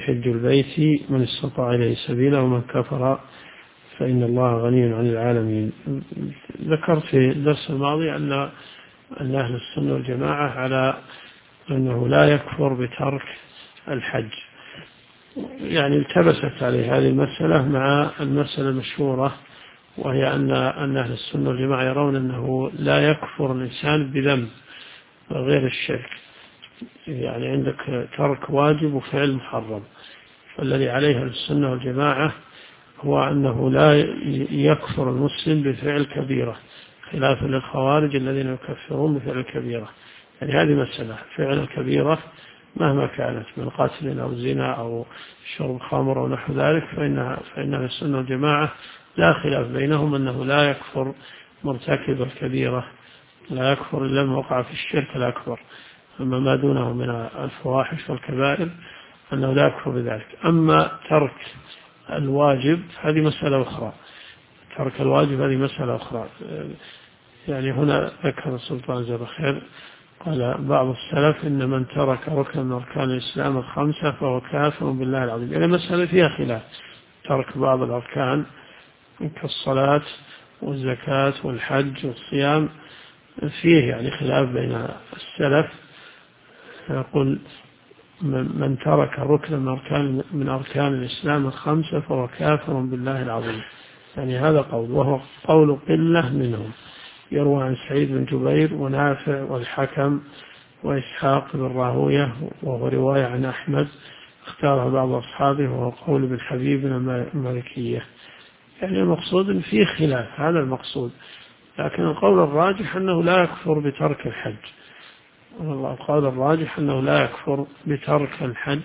حج البيت من استطاع إليه سبيلا ومن كفر فإن الله غني عن العالمين. ذكرت في الدرس الماضي أن أهل السنة والجماعة على أنه لا يكفر بترك الحج، يعني التبست عليه هذه المسألة مع المسألة المشهورة، وهي أن أهل السنة والجماعة يرون أنه لا يكفر الإنسان بذنب غير الشرك، يعني عندك ترك واجب وفعل محرم، فالذي عليه السنة والجماعة هو أنه لا يكفر المسلم بفعل كبيرة، خلافا للخوارج الذين يكفرون بفعل الكبيرة. يعني هذه مسألة، فعل الكبيرة مهما كانت من قتل أو زنا أو شرب خمر أو نحو ذلك، فإن السنة والجماعة لا خلاف بينهم أنه لا يكفر مرتكب الكبيرة، لا يكفر إلا من وقع في الشرك الأكبر. أما ما دونه من الفواحش والكبائر أنه لا يكفر بذلك. أما ترك الواجب هذه مسألة أخرى، ترك الواجب هذه مسألة أخرى. يعني هنا ذكر السلطان زبخير قال بعض السلف إن من ترك ركن من أركان الإسلام الخمسة فهو كافر بالله العظيم. يعني مسألة فيها خلاف، ترك بعض الأركان كالصلاة والزكاة والحج والصيام فيه يعني خلاف بين السلف. يقول من ترك ركن من أركان الإسلام الخمسة فهو كافر بالله العظيم، يعني هذا قول، وهو قول قلة منهم، يروى عن سعيد بن جبير ونافع والحكم وإسحاق بن راهوية، وهو رواية عن أحمد اختاره بعض أصحابه، وهو قول ابن حبيب من المالكية. يعني المقصود إن فيه خلاف، هذا المقصود، لكن القول الراجح أنه لا يكفر بترك الحج، القول الراجح أنه لا يكفر بترك الحج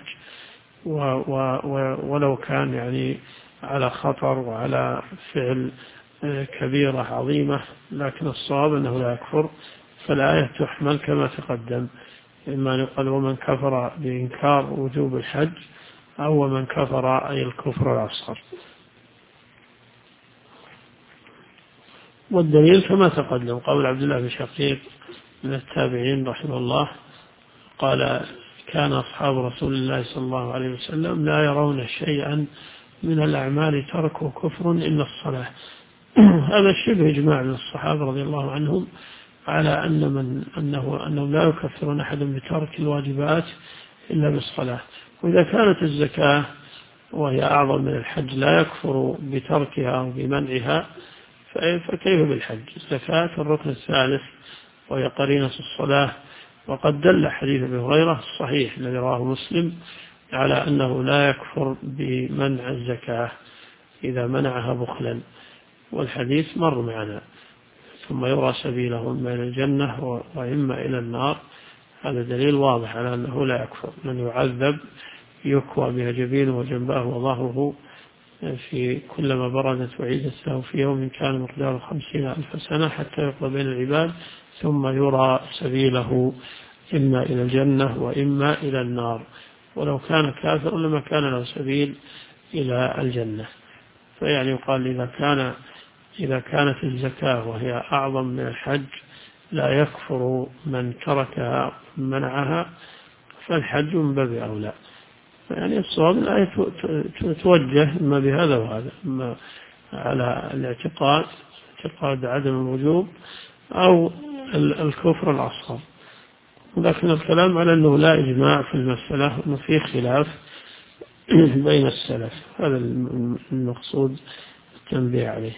ولو كان يعني على خطر وعلى فعل كبيرة عظيمة، لكن الصواب أنه لا يكفر. فالآية تحمل كما تقدم، إما أن يقال ومن كفر بإنكار وجوب الحج، أو من كفر أي الكفر الأصغر. والدليل كما تقدم قول عبد الله بن شقيق من التابعين رحمه الله قال كان أصحاب رسول الله صلى الله عليه وسلم لا يرون شيئا من الأعمال تركه كفر إلا الصلاة. هذا شبه إجماع من الصحابة رضي الله عنهم على أنهم لا يكفرون أحدا بترك الواجبات إلا بالصلاة. وإذا كانت الزكاة وهي أعظم من الحج لا يكفر بتركها أو بمنعها، فكيف بالحج؟ الزكاة الركن الثالث وهي قرينة الصلاة. وقد دل حديث أبي هريرة الصحيح الذي رواه مسلم على أنه لا يكفر بمنع الزكاة إذا منعها بخلا، والحديث مر معنا. ثم يرى سبيله إما إلى الجنة وإما إلى النار، هذا دليل واضح على أنه لا يكفر. من يعذب يكوى بها جبينه وجنباه وظهره في كلما بردت وعيدت له في يوم كان مقداره 50,000 سنة حتى يقضى بين العباد، ثم يرى سبيله إما إلى الجنة وإما إلى النار. ولو كان كافر لما كان له سبيل إلى الجنة. فيعني يقال إذا كانت الزكاة وهي أعظم من الحج لا يكفر من تركها منعها، فالحج من باب أولى. يعني الصواب الآية توجه إما بهذا وهذا، إما على الاعتقاد اعتقاد عدم الوجوب أو الكفر الأصغر. لكن الكلام على أنه لا إجماع في المسألة، أنه فيه خلاف بين السلف، هذا المقصود التنبيه عليه.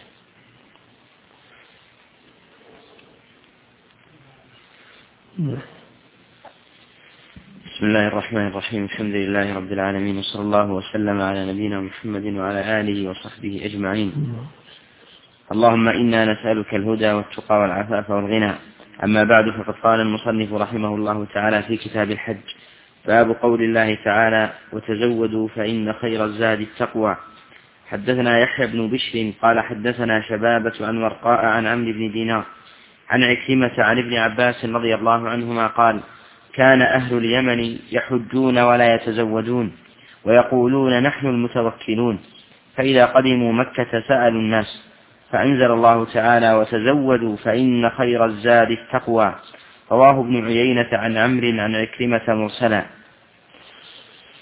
بسم الله الرحمن الرحيم. الحمد لله رب العالمين، وصلى الله وسلم على نبينا محمد وعلى آله وصحبه أجمعين. اللهم إنا نسألك الهدى والتقى والعفاف والغنى. أما بعد، فقد قال المصنف رحمه الله تعالى في كتاب الحج: باب قول الله تعالى: وتزودوا فإن خير الزاد التقوى. حدثنا يحيى بن بشر قال حدثنا شبابة عن ورقاء عن عمرو بن دينار عن عكرمة عن ابن عباس رضي الله عنهما قال: كان أهل اليمن يحجون ولا يتزودون، ويقولون نحن المتوكلون، فإذا قدموا مكة سألوا الناس، فأنزل الله تعالى: وتزودوا فإن خير الزاد التقوى. رواه ابن عيينة عن عمرو عن عكرمة مرسلا.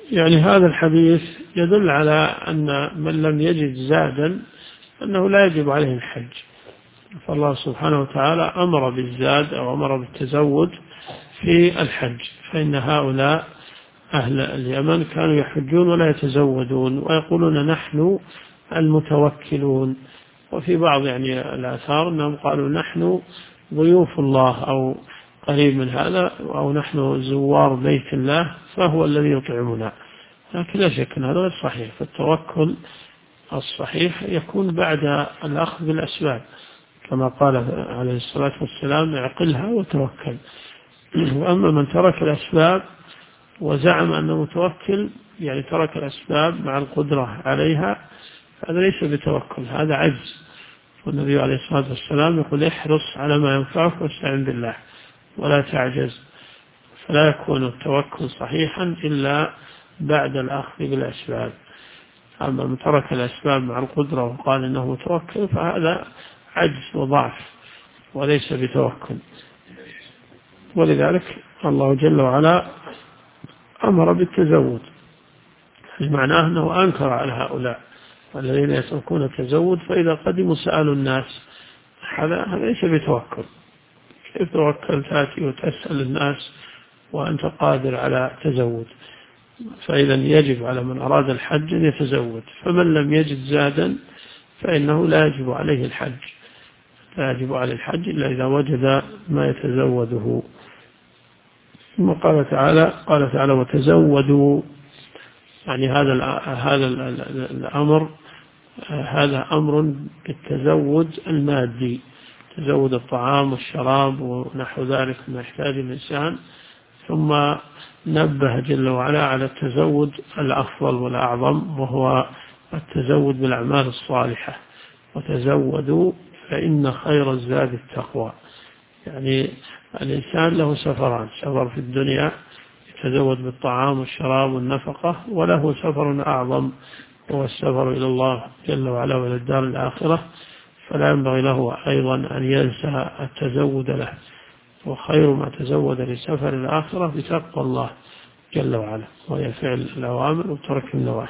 يعني هذا الحديث يدل على أن من لم يجد زادا أنه لا يجب عليه الحج، فالله سبحانه وتعالى أمر بالزاد أو أمر بالتزود في الحج، فإن هؤلاء أهل اليمن كانوا يحجون ولا يتزودون ويقولون نحن المتوكلون، وفي بعض يعني الآثار أنهم قالوا نحن ضيوف الله أو قريب من هذا، أو نحن زوار بيت الله فهو الذي يطعمنا، لكن لا شك أن هذا غير صحيح. فالتوكل الصحيح يكون بعد الأخذ بالأسباب كما قال عليه الصلاة والسلام اعقلها وتوكل. وأما من ترك الأسباب وزعم أنه متوكل، يعني ترك الأسباب مع القدرة عليها، هذا ليس بتوكل، هذا عجز. والنبي عليه الصلاة والسلام يقول احرص على ما ينفعك واستعن بالله ولا تعجز، فلا يكون التوكل صحيحا إلا بعد الأخذ بالأسباب. أما من ترك الأسباب مع القدرة وقال إنه متوكل فهذا عجز وضعف وليس بتوكل. ولذلك الله جل وعلا أمر بالتزود، معناه أنه أنكر على هؤلاء الذين يتركون التزود، فإذا قدموا سألوا الناس، هذا ليس بتوكل. كيف توكل تأتي وتسأل الناس وأنت قادر على تزود؟ فإذا يجب على من أراد الحج أن يتزود، فمن لم يجد زادا فإنه لا يجب عليه الحج، لا يجب عليه الحج إلا إذا وجد ما يتزوده. ثم قال تعالى وتزودوا، يعني هذا الأمر هذا أمر بالتزود المادي، تزود الطعام والشراب ونحو ذلك ما يحتاج الإنسان. ثم نبه جل وعلا على التزود الأفضل والأعظم، وهو التزود بالأعمال الصالحة. وتزودوا فإن خير الزاد التقوى. يعني الإنسان له سفران، سفر في الدنيا يتزود بالطعام والشراب والنفقة، وله سفر أعظم هو السفر إلى الله جل وعلا وإلى الدار الآخرة، فلا ينبغي له أيضا أن ينسى التزود له. وخير ما تزود لسفر الآخرة بتقوى الله جل وعلا، وهي فعل الأوامر وترك النواهي.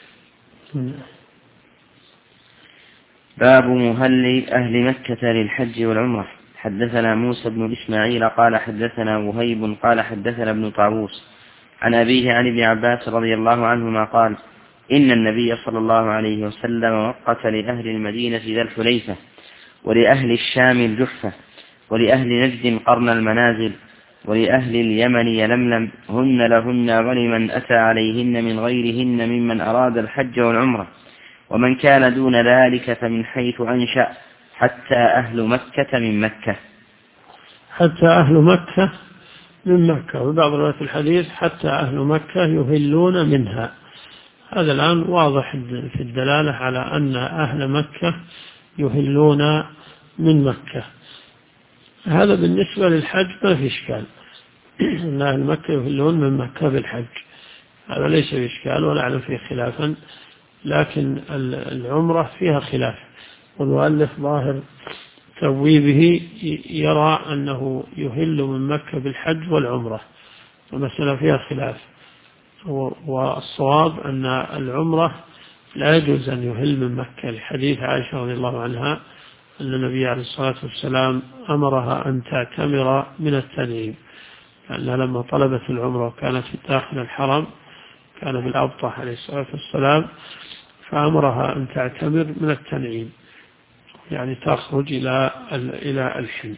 باب مهل أهل مكة للحج والعمرة. حدثنا موسى بن إسماعيل قال حدثنا وهيب قال حدثنا ابن طاووس عن أبيه عن ابن عباس رضي الله عنهما قال إن النبي صلى الله عليه وسلم وقت لأهل المدينة ذا الحليفة، ولأهل الشام الجحفة، ولأهل نجد قرن المنازل، ولأهل اليمن يلملم، هن لهن ولمن أتى عليهن من غيرهن ممن أراد الحج والعمرة، ومن كان دون ذلك فمن حيث أنشأ، حتى أهل مكة من مكة. حتى أهل مكة من مكة، وبعض روايات الحديث حتى أهل مكة يهلون منها. هذا الآن واضح في الدلالة على أن أهل مكة يهلون من مكة. هذا بالنسبة للحج ما في إشكال، أن أهل مكة يهلون من مكة بالحج، هذا ليس بإشكال ولا أعلم فيه خلافا. لكن العمرة فيها خلاف، والمؤلف ظاهر تبويبه يرى أنه يهل من مكة بالحج والعمرة، والمسألة فيها خلاف. والصواب أن العمرة لا يجوز أن يهل من مكة، لحديث عائشة رضي الله عنها أن النبي عليه الصلاة والسلام أمرها أن تعتمر من التنعيم، لأنها لما طلبت العمرة وكانت في داخل الحرم كان بالأبطح عليه الصلاة والسلام، فأمرها أن تعتمر من التنعيم، يعني تخرج إلى الحل.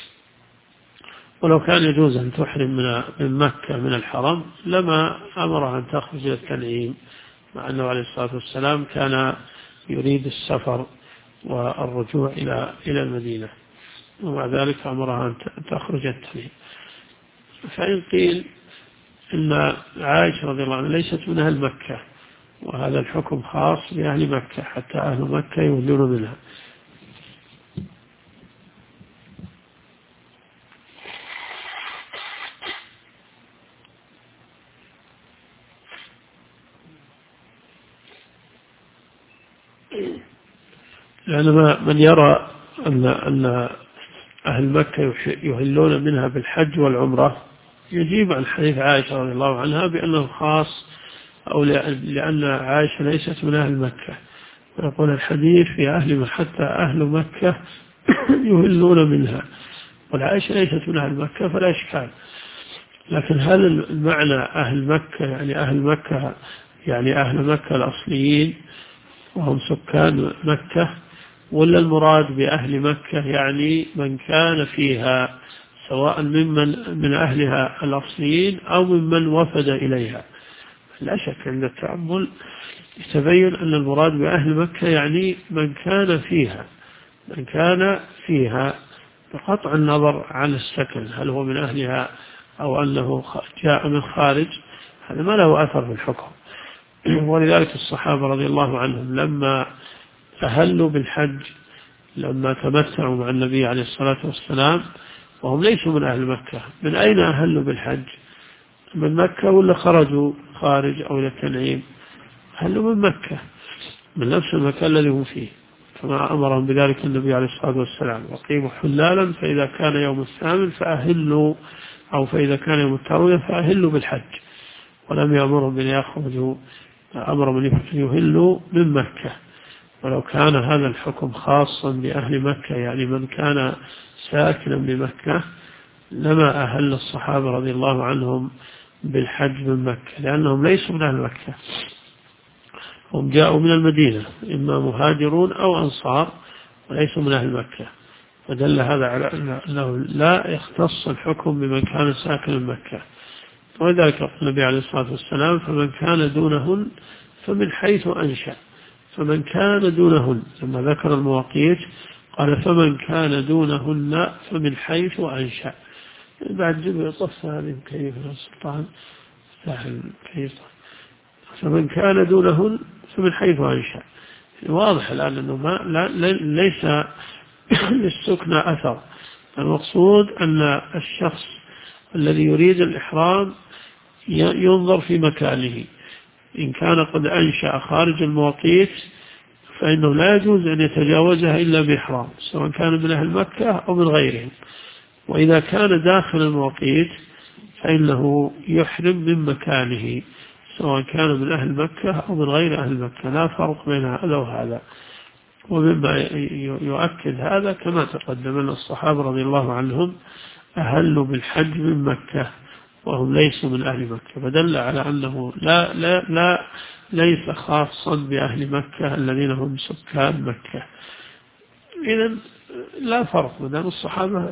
ولو كان يجوز أن تحرم من مكة من الحرم لما أمرها أن تخرج إلى التنعيم، مع أنه عليه الصلاة والسلام كان يريد السفر والرجوع إلى المدينة، ومع ذلك أمرها أن تخرج التنعيم. فإن قيل إن عائشة رضي الله عنها ليست من أهل مكة، وهذا الحكم خاص بأهل مكة، حتى أهل مكة يهلون منها. لأن من يرى أن أهل مكة يهلون منها بالحج والعمرة يجيب عن حديث عائشة رضي الله عنها بأنه خاص أو لأن عائشة ليست من أهل مكة، ويقول الحديث في حتى أهل مكة يهلون منها، والعائشة ليست من أهل مكة فلا إشكال. لكن هل المعنى أهل مكة يعني أهل مكة الأصليين وهم سكان مكة، ولا المراد بأهل مكة يعني من كان فيها سواء من أهلها الأصليين أو ممن وفد إليها؟ لا شك عند التأمل يتبين أن المراد بأهل مكة يعني من كان فيها بقطع النظر عن السكن، هل هو من أهلها أو أنه جاء من خارج، هذا ما له أثر في الحكم. ولذلك الصحابة رضي الله عنهم لما أهلوا بالحج، لما تمتعوا مع النبي عليه الصلاة والسلام وهم ليسوا من أهل مكة، من أين أهلوا بالحج؟ من مكة ولا خرجوا خارج أو إلى التنعيم؟ أهلوا من مكة، من نفس المكان الذي هم فيه، كما أمرهم بذلك النبي عليه الصلاة والسلام: وقيموا حلالا فإذا كان يوم الثامن فأهلوا، أو فإذا كان يوم التروية فأهلوا بالحج. ولم يأمرهم بأن يخرجوا، أمرهم أن يهلوا من مكة. ولو كان هذا الحكم خاصا بأهل مكة يعني من كان ساكنا بمكة، لما أهل الصحابة رضي الله عنهم بالحج من مكة، لأنهم ليسوا من أهل مكة، هم جاءوا من المدينة، إما مهاجرون أو أنصار وليسوا من أهل مكة. فدل هذا على أنه لا يختص الحكم بمن كان ساكنا بمكة. ولذلك قال النبي عليه الصلاة والسلام: فمن كان دونهن فمن حيث أنشأ. فمن كان دونهن، لما ذكر المواقيت قال: فمن كان دونهن فمن حيث أنشأ. بعد جبل طف هذه كيف السلطان ساحل كيف. فمن كان دونهن فمن حيث أنشأ. واضح الآن أنه ليس للسكنى أثر. المقصود أن الشخص الذي يريد الإحرام ينظر في مكانه، إن كان قد أنشأ خارج المواقيت فإنه لا يجوز أن يتجاوزها إلا بإحرام، سواء كان من أهل مكة أو من غيرهم. وإذا كان داخل المواقيت فإنه يحرم من مكانه، سواء كان من أهل مكة أو من غير أهل مكة، لا فرق بين هذا وهذا. ومما يؤكد هذا كما تقدم أن الصحابة رضي الله عنهم أهلوا بالحج من مكة وهم ليسوا من أهل مكة، فدل على أنه ليس خاصا بأهل مكة الذين هم سكان مكة. إذن لا فرق، ما دام الصحابة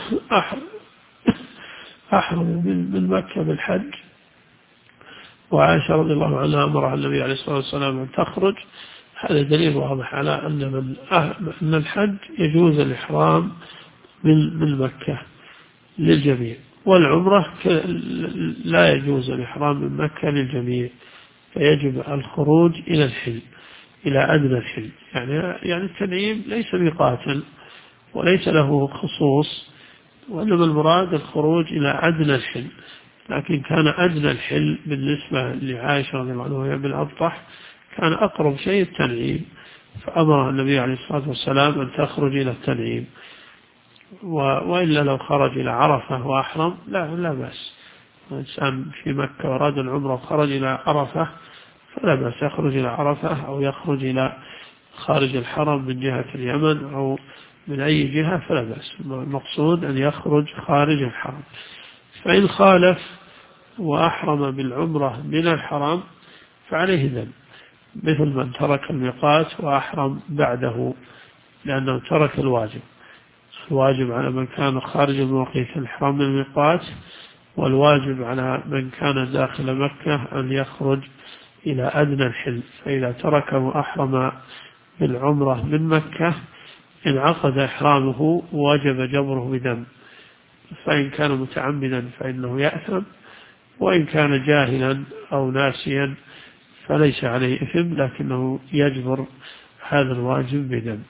أحرموا من مكة بالحج، وعائشة رضي الله عنها أمر النبي عليه الصلاة والسلام أن تخرج، هذا دليل واضح على أن الحج يجوز الإحرام من مكة للجميع، والعمرة لا يجوز الإحرام من مكة للجميع، فيجب الخروج إلى الحل، إلى أدنى الحل. يعني التنعيم ليس ميقاتا وليس له خصوص، وإنما المراد الخروج إلى أدنى الحل. لكن كان أدنى الحل بالنسبة لعائشة رضي الله عنها وهي بالأبطح كان أقرب شيء التنعيم، فأمر النبي عليه الصلاة والسلام أن تخرج إلى التنعيم. وإلا لو خرج إلى عرفة وأحرم لا بأس. الإنسان في مكة وراد العمرة وخرج إلى عرفة فلا بأس، يخرج إلى عرفة أو يخرج إلى خارج الحرم من جهة اليمن أو من أي جهة فلا بأس. المقصود أن يخرج خارج الحرم. فإن خالف وأحرم بالعمرة من الحرم فعليه ذنب، مثل من ترك الميقات وأحرم بعده، لأنه ترك الواجب. الواجب على من كان خارج الموقيت الإحرام من الميقات، والواجب على من كان داخل مكة أن يخرج إلى أدنى الحل. فإذا تركه وأحرم بالعمرة من مكة انعقد إحرامه ووجب جبره بدم، فإن كان متعمدا فإنه يأثم، وإن كان جاهلا أو ناسيا فليس عليه إثم، لكنه يجبر هذا الواجب بدم.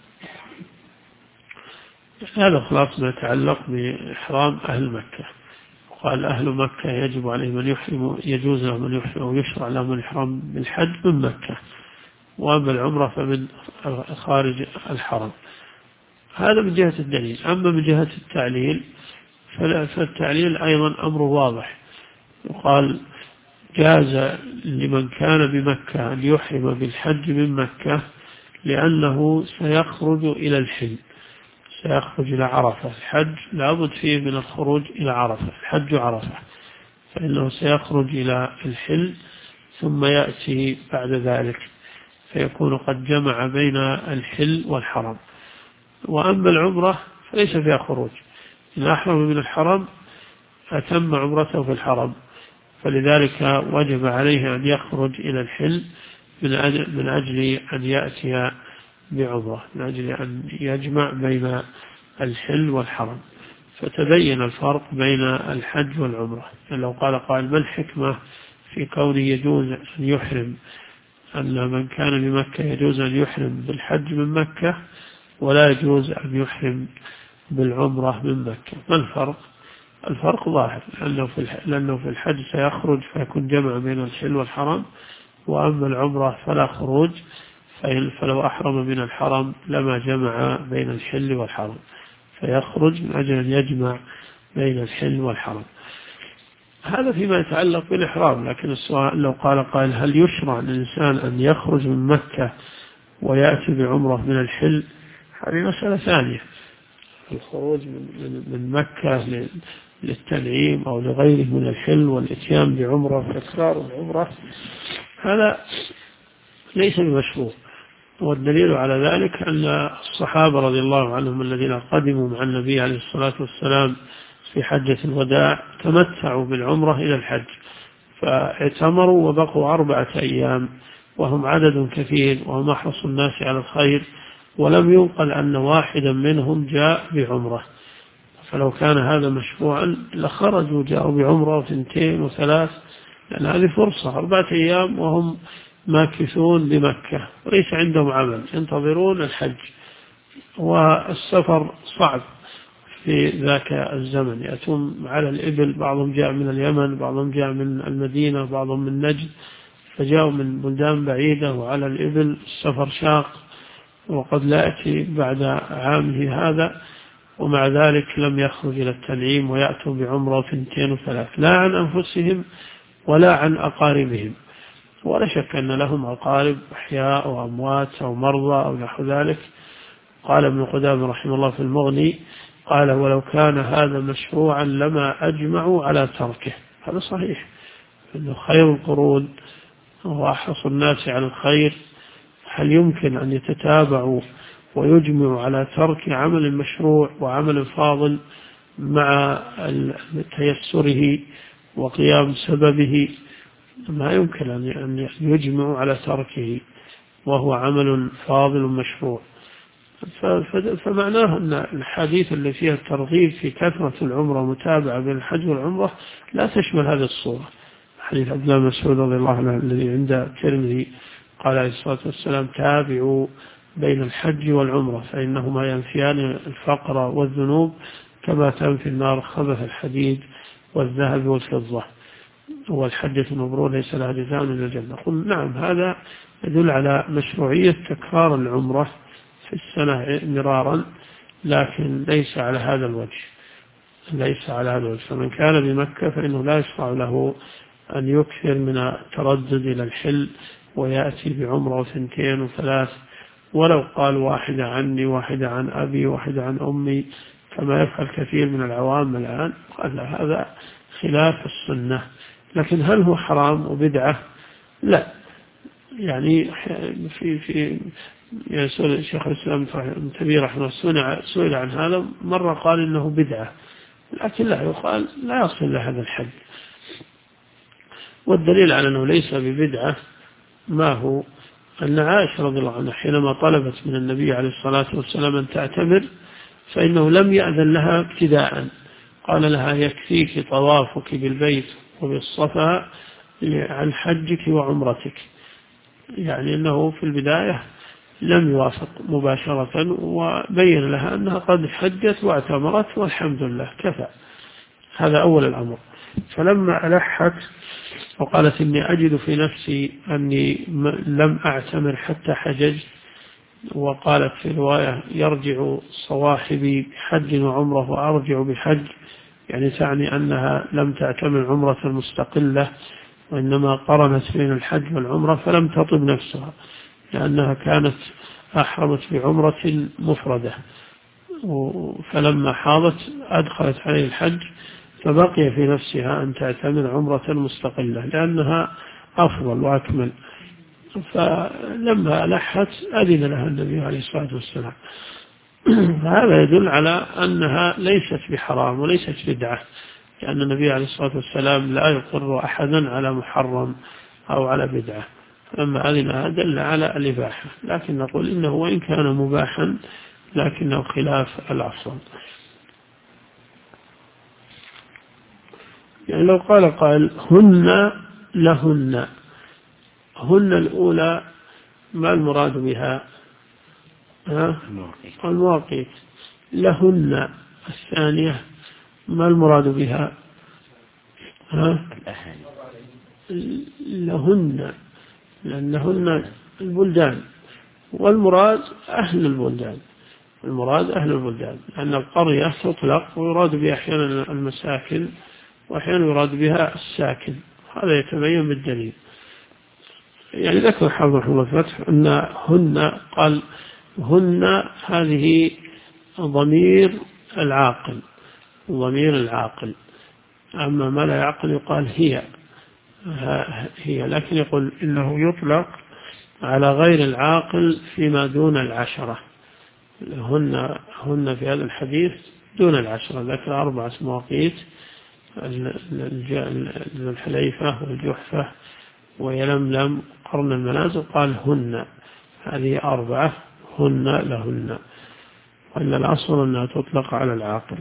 هذا خلاص ما يتعلق بإحرام أهل مكة. قال أهل مكة يجب عليهم أن يحرموا، يجوز لهم أن يحرموا ويشرع لهم الإحرام بالحج من مكة، وأما العمرة فمن خارج الحرم. هذا من جهة الدليل. أما من جهة التعليل فالتعليل أيضا أمر واضح. يقال جاز لمن كان بمكة أن يحرم بالحج من مكة، لأنه سيخرج إلى الحل، سيخرج إلى عرفة. الحج لابد فيه من الخروج إلى عرفة، الحج عرفة، فإنه سيخرج إلى الحل ثم يأتي بعد ذلك، فيكون قد جمع بين الحل والحرم. وأما العمرة فليس فيها خروج، إن أحرم من الحرم أتم عمرته في الحرم، فلذلك وجب عليه أن يخرج إلى الحل من أجل أن يأتي بعمرة، من أجل أن يجمع بين الحل والحرم. فتبين الفرق بين الحج والعمرة. لو قال قائل ما الحكمة في كونه يجوز أن يحرم، أن من كان بمكة يجوز أن يحرم بالحج من مكة ولا يجوز أن يحرم بالعمرة من مكة؟ ما الفرق؟ الفرق ظاهر، لأنه في الحج سيخرج فيكون جمع بين الحل والحرم، وأما العمرة فلا خروج، فلو أحرم من الحرم لما جمع بين الحل والحرم، فيخرج من أجل أن يجمع بين الحل والحرم. هذا فيما يتعلق بالإحرام. لكن السؤال لو قال قائل هل يشرع للإنسان أن يخرج من مكة ويأتي بعمرة من الحل؟ هذه مسألة ثانية. الخروج من مكة للتنعيم أو لغيره من الحل والإتيان بعمرة وتكرار العمرة، هذا ليس بمشروع. والدليل على ذلك أن الصحابة رضي الله عنهم الذين قدموا مع النبي عليه الصلاة والسلام في حجة الوداع تمتعوا بالعمرة إلى الحج، فاعتمروا وبقوا 4 أيام، وهم عدد كثير وهم أحرص الناس على الخير، ولم ينقل أن واحدا منهم جاء بعمرة. فلو كان هذا مشروعا لخرجوا جاءوا بعمرة 2 و3، لأن هذه فرصة 4 أيام وهم ماكثون بمكة وليس عندهم عمل، ينتظرون الحج، والسفر صعب في ذاك الزمن، يأتون على الإبل، بعضهم جاء من اليمن، بعضهم جاء من المدينة، بعضهم من نجد، فجاءوا من بلدان بعيدة وعلى الإبل السفر شاق، وقد لا يأتي بعد عامه هذا، ومع ذلك لم يخرج إلى التنعيم ويأتوا بعمرة 2 و3، لا عن أنفسهم ولا عن أقاربهم. ولا شك أن لهم أقارب أحياء أو أموات أو مرضى أو نحو ذلك. قال ابن قدامة رحمه الله في المغني، قال ولو كان هذا مشروعا لما أجمعوا على تركه. هذا صحيح، أنه خير القرون وأحرص الناس على الخير، هل يمكن أن يتتابعوا ويجمعوا على ترك عمل مشروع وعمل فاضل مع تيسره وقيام سببه؟ ما يمكن أن يجمعوا على تركه وهو عمل فاضل مشروع. فمعناه أن الحديث اللي فيها الترغيب في كثرة العمرة ومتابعة بين الحج والعمرة لا تشمل هذه الصورة. حديث عبد الله بن مسعود رضي الله عنه الذي عند الترمذي قال عليه الصلاة والسلام تابعوا بين الحج والعمرة فإنهما ينفيان الفقر والذنوب كما تنفي النار خبث الحديد والذهب والفضة، والحجة المبرور ليس لها جزاء إلا الجنة. قل نعم، هذا يدل على مشروعية تكرار العمرة في السنة مرارا، لكن ليس على هذا الوجه، ليس على هذا الوجه. فمن كان بمكة فإنه لا يشرع له أن يكثر من التردد إلى الحل ويأتي بعمرة 2 و3، ولو قال واحدة عني، واحدة عن أبي، واحدة عن أمي، كما يفعل كثير من العوام الآن، قال هذا خلاف السنة. لكن هل هو حرام وبدعة؟ لا. يعني يسأل الشيخ الإسلام ابن تيمية رحمه الله سئل عن هذا مرة، قال إنه بدعة، لكن لا يقال لا يصل لهذا الحد. والدليل على أنه ليس ببدعة ما هو أن عائشة رضي الله عنها حينما طلبت من النبي عليه الصلاة والسلام أن تعتمر فإنه لم يأذن لها ابتداء، قال لها يكفيك طوافك بالبيت وبالصفا عن حجك وعمرتك، يعني أنه في البداية لم يوافق مباشرة، وبين لها أنها قد حجت واعتمرت والحمد لله كفى. هذا أول الأمر. فلما ألحت وقالت إني أجد في نفسي أني لم أعتمر حتى حججت، وقالت في رواية يرجع صواحبي بحج وعمرة وأرجع بحج، يعني تعني أنها لم تعتمر عمرة مستقلة وإنما قرنت بين الحج والعمرة فلم تطب نفسها لأنها كانت أحرمت بعمرة مفردة، فلما حاضت أدخلت عليه الحج فبقي في نفسها أن تعتمر عمرة مستقلة لأنها أفضل وأكمل. فلما لحت أذن لها النبي عليه الصلاة والسلام. هذا يدل على أنها ليست بحرام وليست بدعة، لأن النبي عليه الصلاة والسلام لا يقر أحدا على محرم أو على بدعة، أما أذن دل على الإباحة، لكن نقول إنه وإن كان مباحا لكنه خلاف الأصل. يعني لو قال قائل هن لهن، هن الأولى ما المراد بها؟ المواقيت. لهن الثانية ما المراد بها؟ لهن لأنهن البلدان، والمراد أهل البلدان، المراد أهل البلدان، لأن القرية تطلق ويراد بها أحيانا المساكن وأحيانا يراد بها الساكن، هذا يتبين بالدليل. يعني ذكر حافظ رحمه الله الفتح أن هن قال هن هذه ضمير العاقل، ضمير العاقل، أما ما لا يعقل يقال هي، لكن يقول إنه يطلق على غير العاقل فيما دون العشرة. هن في هذا الحديث دون العشرة، ذكر 4 مواقيت: الحليفة والجحفة ويلملم قرن المنازل، قال هن، هذه 4 هن لهن، وإن الأصل أنها تطلق على العاقل.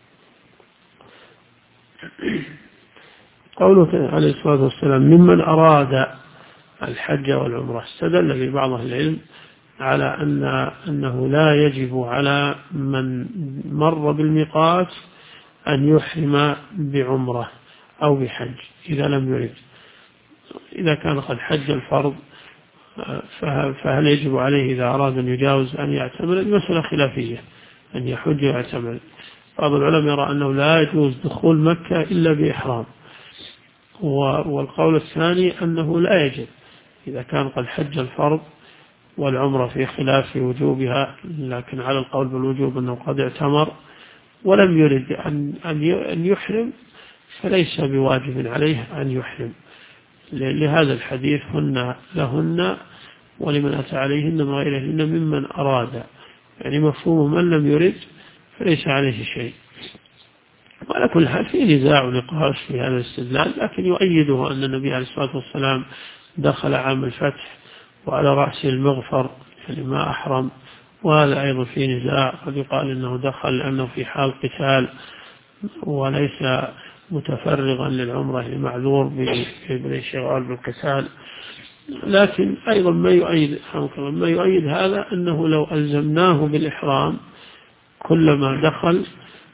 قوله عليه الصلاة والسلام ممن أراد الحج والعمرة، استدل في بعض العلم على أنه لا يجب على من مر بالميقات أن يحرم بعمرة أو بحج إذا لم يرد. إذا كان قد حج الفرض فهل يجب عليه إذا أراد أن يجاوز أن يعتمر؟ المسألة خلافية، أن يحج ويعتمر. بعض العلماء يرى أنه لا يجوز دخول مكة إلا بإحرام، والقول الثاني أنه لا يجب إذا كان قد حج الفرض والعمرة في خلاف وجوبها، لكن على القول بالوجوب أنه قد اعتمر ولم يرد أن يحرم فليس بواجب عليه أن يحرم، لهذا الحديث هن لهن ولمن أتى عليهن من غيرهن ممن أراد، يعني مفهوم من لم يرد فليس عليه شيء. وعلى كل حال في نزاع ونقاش في هذا الاستدلال، لكن يؤيده أن النبي عليه الصلاة والسلام دخل عام الفتح وعلى رأسه المغفر، يعني ما أحرم، وهذا أيضا في نزاع، قد يقال إنه دخل لأنه في حال قتال وليس متفرغا للعمرة لمعذور بالانشغال بالقتال. لكن أيضا ما يؤيد هذا أنه لو ألزمناه بالإحرام كلما دخل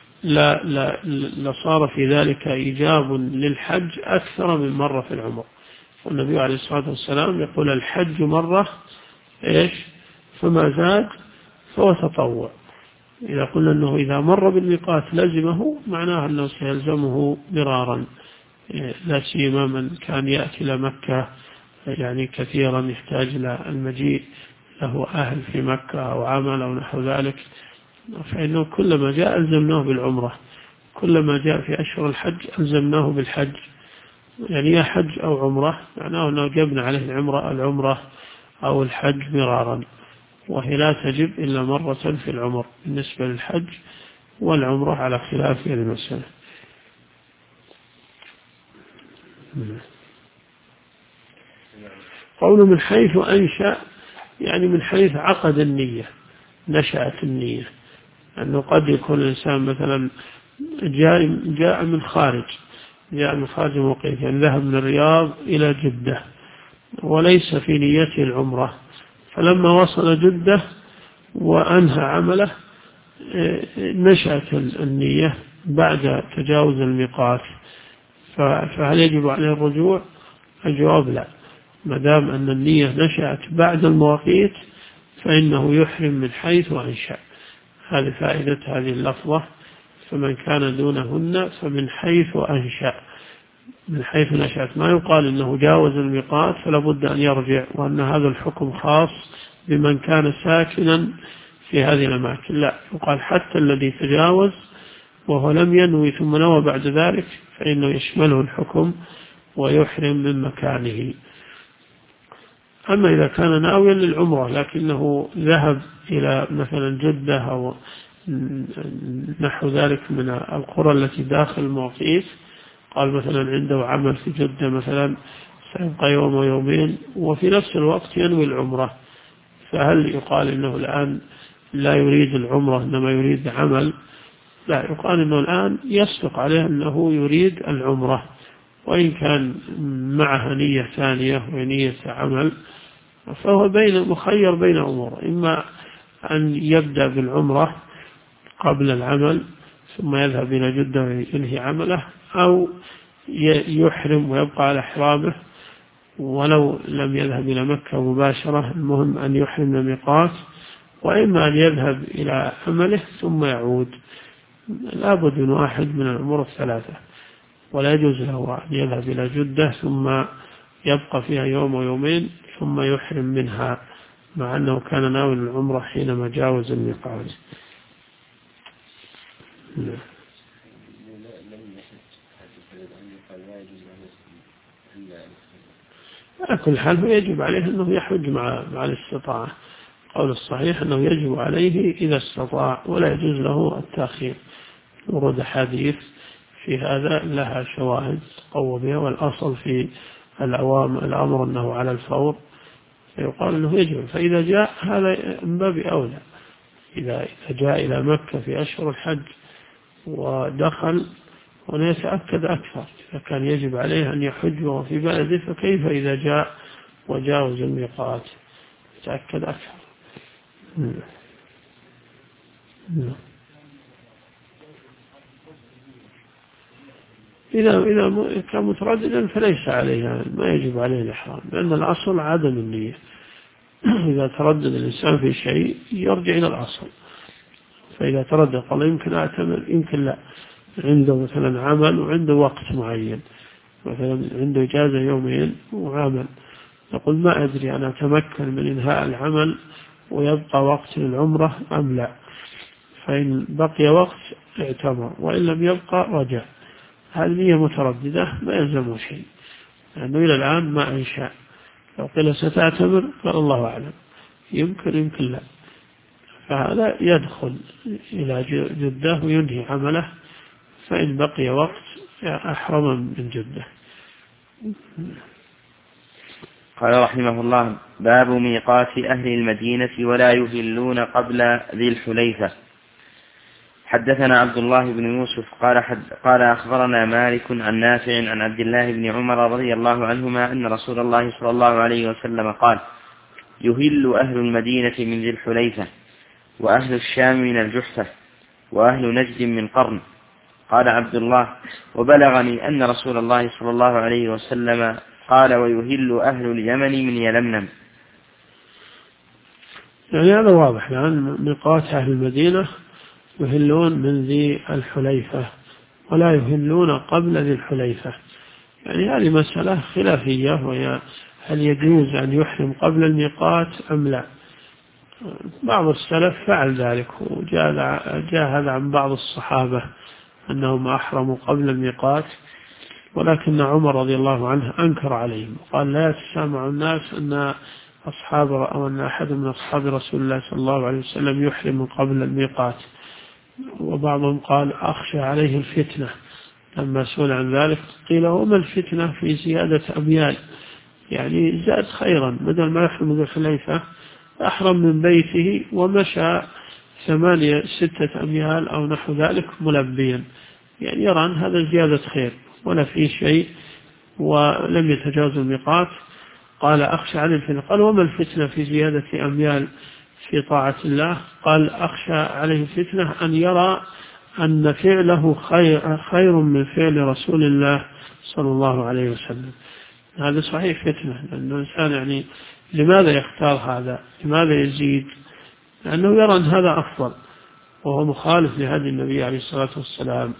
لصار في ذلك إيجاب للحج أكثر من مرة في العمر. والنبي عليه الصلاة والسلام يقول الحج مرة فما زاد فهو تطوع. إذا قلنا أنه إذا مر بالميقات لزمه معناه أنه سيلزمه مرارا، لا سيما من كان يأتي إلى مكة يعني كثيرا يحتاج إلى المجيء، له أهل في مكة أو عمل أو نحو ذلك، فإنه كلما جاء ألزمناه بالعمرة، كلما جاء في أشهر الحج ألزمناه بالحج، يعني يا حج أو عمرة، معناه أنه جبنا عليه العمرة أو الحج مرارا، وهي لا تجب إلا مرة في العمر بالنسبة للحج، والعمرة على خلاف هذه المسألة. قوله من حيث أنشأ، يعني من حيث عقد النية، نشأت النية، أنه قد يكون الإنسان مثلا جاء من خارج الموقيت، يعني ذهب من الرياض إلى جدة وليس في نيته العمرة، فلما وصل جدة وأنهى عمله نشأت النية بعد تجاوز الميقات، فهل يجب عليه الرجوع؟ الجواب لا، ما دام أن النية نشأت بعد المواقيت فإنه يحرم من حيث أنشأ. هذه فائدة هذه اللفظة، فمن كان دونهن فمن حيث أنشأ، من حيث نشأت، ما يقال إنه جاوز الميقات فلا بد أن يرجع، وأن هذا الحكم خاص بمن كان ساكنا في هذه الأماكن. لا، يقال حتى الذي تجاوز وهو لم ينوي ثم نوى بعد ذلك فإنه يشمله الحكم ويحرم من مكانه. أما إذا كان ناويا للعمرة لكنه ذهب إلى مثلا جدة أو نحو ذلك من القرى التي داخل المواقيت، قال مثلا عنده عمل في جدة مثلا سيبقى يوم ويومين وفي نفس الوقت ينوي العمرة، فهل يقال إنه الآن لا يريد العمرة إنما يريد عمل؟ لا، يقال إنه الآن يصدق عليه أنه يريد العمرة، وإن كان معها نية ثانية ونية عمل، فهو مخير بين أمور، إما أن يبدأ بالعمرة قبل العمل ثم يذهب إلى جدة وينهي عمله، أو يحرم ويبقى على إحرامه ولو لم يذهب إلى مكة مباشرة، المهم أن يحرم الميقات، وإما أن يذهب إلى عمله ثم يعود. لا بد من واحد من الأمور الثلاثة، ولا يجوز له أن يذهب إلى جدة ثم يبقى فيها يوم ويومين ثم يحرم منها مع أنه كان ناوي العمرة حينما جاوز الميقات. على كل حال يجب عليه أنه يحج مع الاستطاعة. قول الصحيح أنه يجب عليه إذا استطاع، ولا يجوز له التأخير. ورد حديث في هذا لها شواهد قوة بها، والأصل في الأمر أنه على الفور، فيقال أنه يجب. فإذا جاء هذا من باب أولى، إذا جاء إلى مكة في أشهر الحج ودخل ونيتأكد أكثر، إذا كان يجب عليه أن يحج وهو في بلده، فكيف إذا جاء وجاوز الميقات يتأكد أكثر. إذا كان مترددا فليس عليه، ما يجب عليه الإحرام، لأن الأصل عدم النية. إذا تردد الإنسان في شيء يرجع إلى الأصل. فإذا تردد قال يمكن أعتمر يمكن لا، عنده مثلا عمل وعنده وقت معين، مثلا عنده إجازة يومين وعمل، يقول ما أدري أنا أتمكن من إنهاء العمل ويبقى وقت للعمرة أم لا، فإن بقي وقت اعتمر وإن لم يبقى رجع. هذه مترددة ما يلزمه شيء، لأنه إلى الآن ما أنشأ. لو قيل ستعتمر قال الله أعلم، يمكن لا، فهذا يدخل إلى جدة وينهي عمله، فإن بقي وقت أحرم من جدة. قال رحمه الله: باب ميقات أهل المدينة ولا يهلون قبل ذي الحليفة. حدثنا عبد الله بن يوسف قال أخبرنا مالك عن نافع عن عبد الله بن عمر رضي الله عنهما أن رسول الله صلى الله عليه وسلم قال: يهل أهل المدينة من ذي الحليفة، وأهل الشام من الجحفة، وأهل نجد من قرن. قال عبد الله: وبلغني أن رسول الله صلى الله عليه وسلم قال: ويهل أهل اليمن من يلملم. يعني هذا واضح، لأن ميقات أهل المدينة يهلون من ذي الحليفة ولا يهلون قبل ذي الحليفة. يعني هذه مسألة خلافية، وهي هل يجوز أن يحرم قبل الميقات أم لا. بعض السلف فعل ذلك، وجاء هذا عن بعض الصحابة أنهم أحرموا قبل الميقات، ولكن عمر رضي الله عنه أنكر عليهم وقال: لا يتسامع الناس أن أصحاب أو أن أحد من أصحاب رسول الله صلى الله عليه وسلم يحرم قبل الميقات. وبعضهم قال: أخشى عليه الفتنة. لما سئل عن ذلك قيل: وما الفتنة في زيادة أميال؟ يعني زاد خيرا، بدل ما يحرم ذو الحليفة أحرم من بيته ومشى 6 أميال أو نحو ذلك ملبيا، يعني يرى أن هذا زيادة خير ولا فيه شيء ولم يتجاوز الميقات. قال: أخشى عليه الفتنة. قال: وما الفتنة في زيادة أميال في طاعة الله؟ قال: أخشى عليه الفتنة أن يرى أن فعله خير من فعل رسول الله صلى الله عليه وسلم. هذا صحيح فتنة، لأن الإنسان يعني لماذا يختار هذا؟ لماذا يزيد؟ لأنه يرى أن هذا أفضل، وهو مخالف لهدي النبي عليه الصلاة والسلام.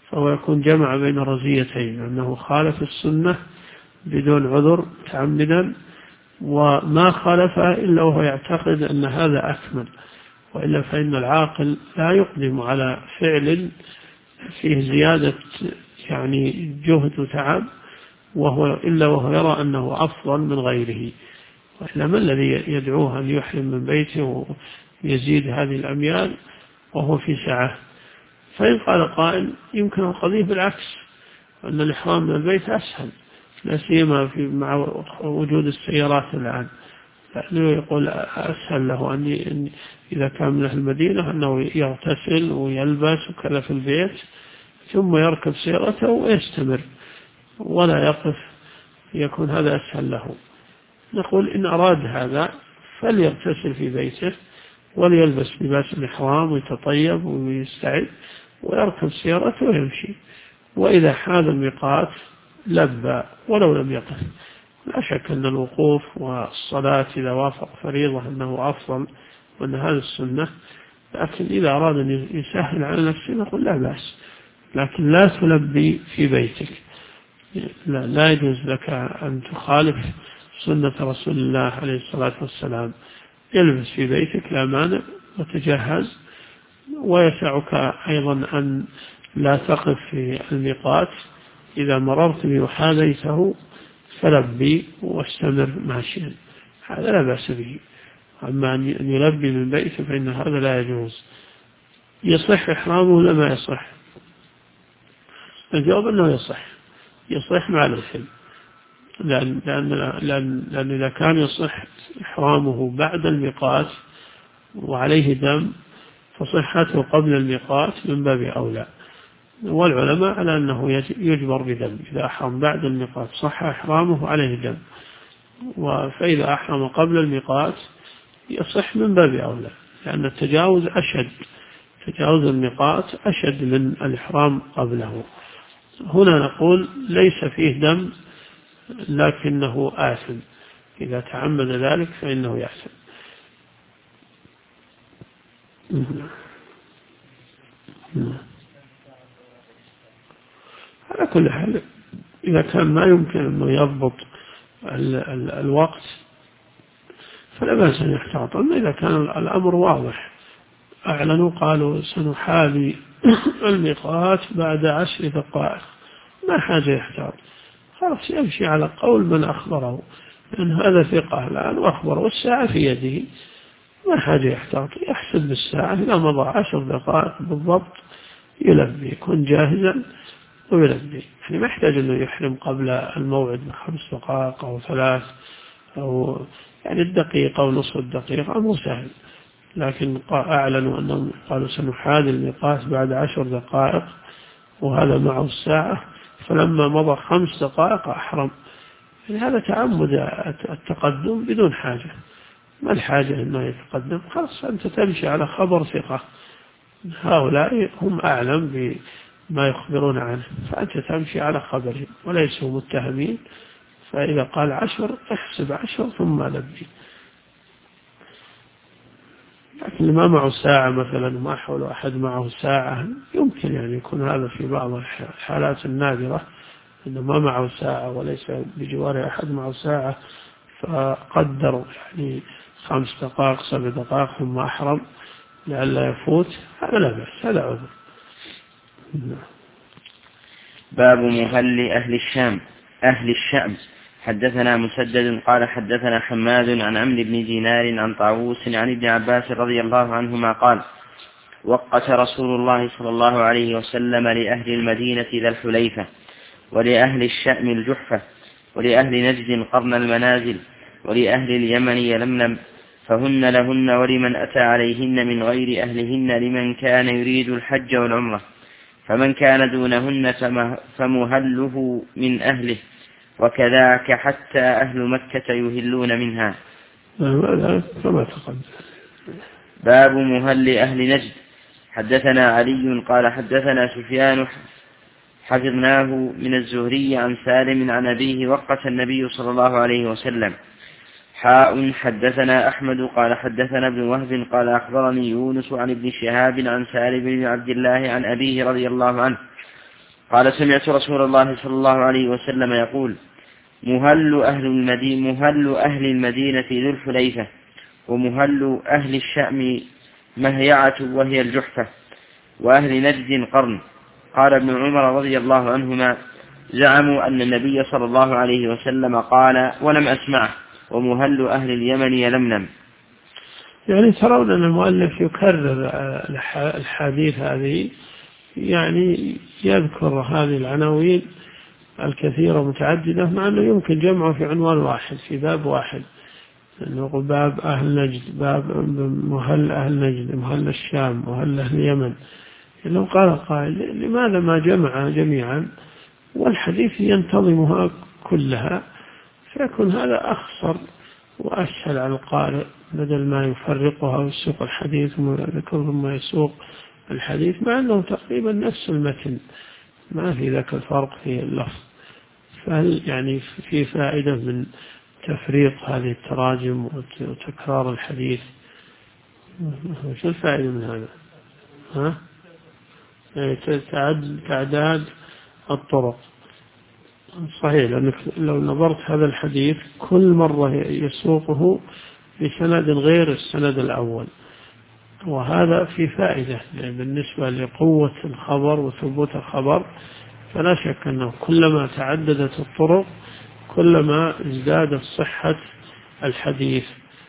فهو يكون جمع بين الرزيتين، أنه خالف السنة بدون عذر متعمدا، وما خالفها إلا وهو يعتقد أن هذا أكمل، وإلا فإن العاقل لا يقدم على فعل فيه زيادة يعني جهد وتعب إلا وهو يرى أنه أفضل من غيره. وإلا ما الذي يدعوه أن يحرم من بيته ويزيد هذه الأميال وهو في سعة؟ فإن قال قائل يمكن القضية بالعكس، أن الإحرام من البيت أسهل، لا سيما مع وجود السيارات الآن، لأنه يقول أسهل له أن إذا كان من أهل المدينة أنه يغتسل ويلبس وكذا في البيت ثم يركب سيارته ويستمر ولا يقف، يكون هذا أسهل له. نقول إن أراد هذا فليغتسل في بيته وليلبس لباس الإحرام ويتطيب ويستعد ويركب سيارته ويمشي، وإذا حال الميقات لبى ولو لم يقف. لا شك أن الوقوف والصلاة إذا وافق فريضة أنه أفضل وأن هذا السنة، لكن إذا أراد أن يسهل على نفسه نقول لا بأس، لكن لا تلبي في بيتك. لا يجوز لك أن تخالف سنة رسول الله عليه الصلاة والسلام. يلبس في بيتك لا مانع وتجهز، ويسعك أيضا أن لا تقف في الميقات، إذا مررت به وحاذيته فلبي واستمر ماشيا، هذا لا بأس به. أما أن يلبي من بيته فإن هذا لا يجوز. يصح إحرامه ولا ما يصح؟ الجواب أنه يصح مع الإثم، لأن إذا كان يصح إحرامه بعد الميقات وعليه دم فصحته قبل الميقات من باب أولى، والعلماء على أنه يجبر بدم. إذا أحرم بعد الميقات صح إحرامه عليه دم، فإذا أحرم قبل الميقات يصح من باب أولى، لأن التجاوز أشد، تجاوز الميقات أشد من الإحرام قبله. هنا نقول ليس فيه دم لكنه آثم، إذا تعمد ذلك فإنه يأثم. على كل حال إذا كان ما يمكن أنه يضبط الوقت فلا بأس أن يحتاط. أما إذا كان الأمر واضح، أعلنوا قالوا سنحاذي الميقات بعد 10 دقائق، ما حاجة يحتاط، خلاص يمشي على قول من أخبره، لأن هذا ثقة الآن وأخبره والساعة في يده، ما حاجة يحتاط، يحسب بالساعة، إذا مضى 10 دقائق بالضبط يلبي، يكون جاهزا ويلبي. يعني ما يحتاج أنه يحرم قبل الموعد ب5 دقائق أو 3 أو يعني الدقيقة أو نصف الدقيقة، أمر سهل. لكن أعلنوا أنهم قالوا سنحاذي الميقات بعد 10 دقائق وهذا معه الساعة، فلما مضى 5 دقائق أحرم. يعني هذا تعمد التقدم بدون حاجة، ما الحاجة أنه يتقدم، خلاص أنت تمشي على خبر ثقة، هؤلاء هم أعلم بما يخبرون عنه، فأنت تمشي على خبرهم وليسوا متهمين. فإذا قال 10 احسب 10 ثم لبي. لكن ما معه ساعة مثلا، ما حول أحد معه ساعة، يمكن يعني يكون هذا في بعض الحالات النادرة إنه ما معه ساعة وليس بجواره أحد معه ساعة، فقدر يعني 5 دقائق 7 دقائق ثم أحرم لئلا يفوت، هذا لا بأس، هذا عذر. باب مهل أهل الشام. حدثنا مسدد قال حدثنا حماد عن عمرو بن دينار عن طاووس عن ابن عباس رضي الله عنهما قال: وقت رسول الله صلى الله عليه وسلم لأهل المدينة ذا الحليفة، ولأهل الشأم الجحفة، ولأهل نجد قرن المنازل، ولأهل اليمن يلملم، فهن لهن ولمن أتى عليهن من غير أهلهن لمن كان يريد الحج والعمرة، فمن كان دونهن فمهله من أهله، وكذاك حتى أهل مكة يهلون منها. باب مهل أهل نجد. حدثنا علي قال حدثنا سفيان حفظناه من الزهري عن سالم عن أبيه وقت النبي صلى الله عليه وسلم. حدثنا أحمد قال حدثنا ابن وهب قال أخبرني يونس عن ابن شهاب عن سالم بن عبد الله عن أبيه رضي الله عنه قال سمعت رسول الله صلى الله عليه وسلم يقول مهل أهل المدينة ذو الحليفة، ومهل أهل الشأم مهيعة وهي الجحفة، وأهل نجد قرن. قال ابن عمر رضي الله عنهما زعموا أن النبي صلى الله عليه وسلم قال ولم أسمعه، ومهل أهل اليمن يلملم. يعني ترون أن المؤلف يكرر الحديث هذه، يعني يذكر هذه العناوين الكثيرة متعددة، مع أنه يمكن جمعه في عنوان واحد في باب واحد، أنه باب أهل نجد، باب مهل أهل نجد، مهل الشام، مهل أهل اليمن. لو قال قائل لماذا ما جمع جميعا والحديث ينتظمها كلها، فيكون هذا أخصر وأسهل على القارئ، بدل ما يفرقها ويسوق الحديث ثم يسوق الحديث، مع أنه تقريبا نفس المتن، ما في ذاك الفرق في اللفظ. فهل يعني في فائدة من تفريق هذه التراجم وتكرار الحديث؟ شو الفائدة من هذا؟ تعداد الطرق. صحيح، لأنك لو نظرت هذا الحديث كل مرة يسوقه بسند غير السند الأول، وهذا في فائدة بالنسبة لقوة الخبر وثبوت الخبر. فلا شك أنه كلما تعددت الطرق كلما ازدادت صحة الحديث،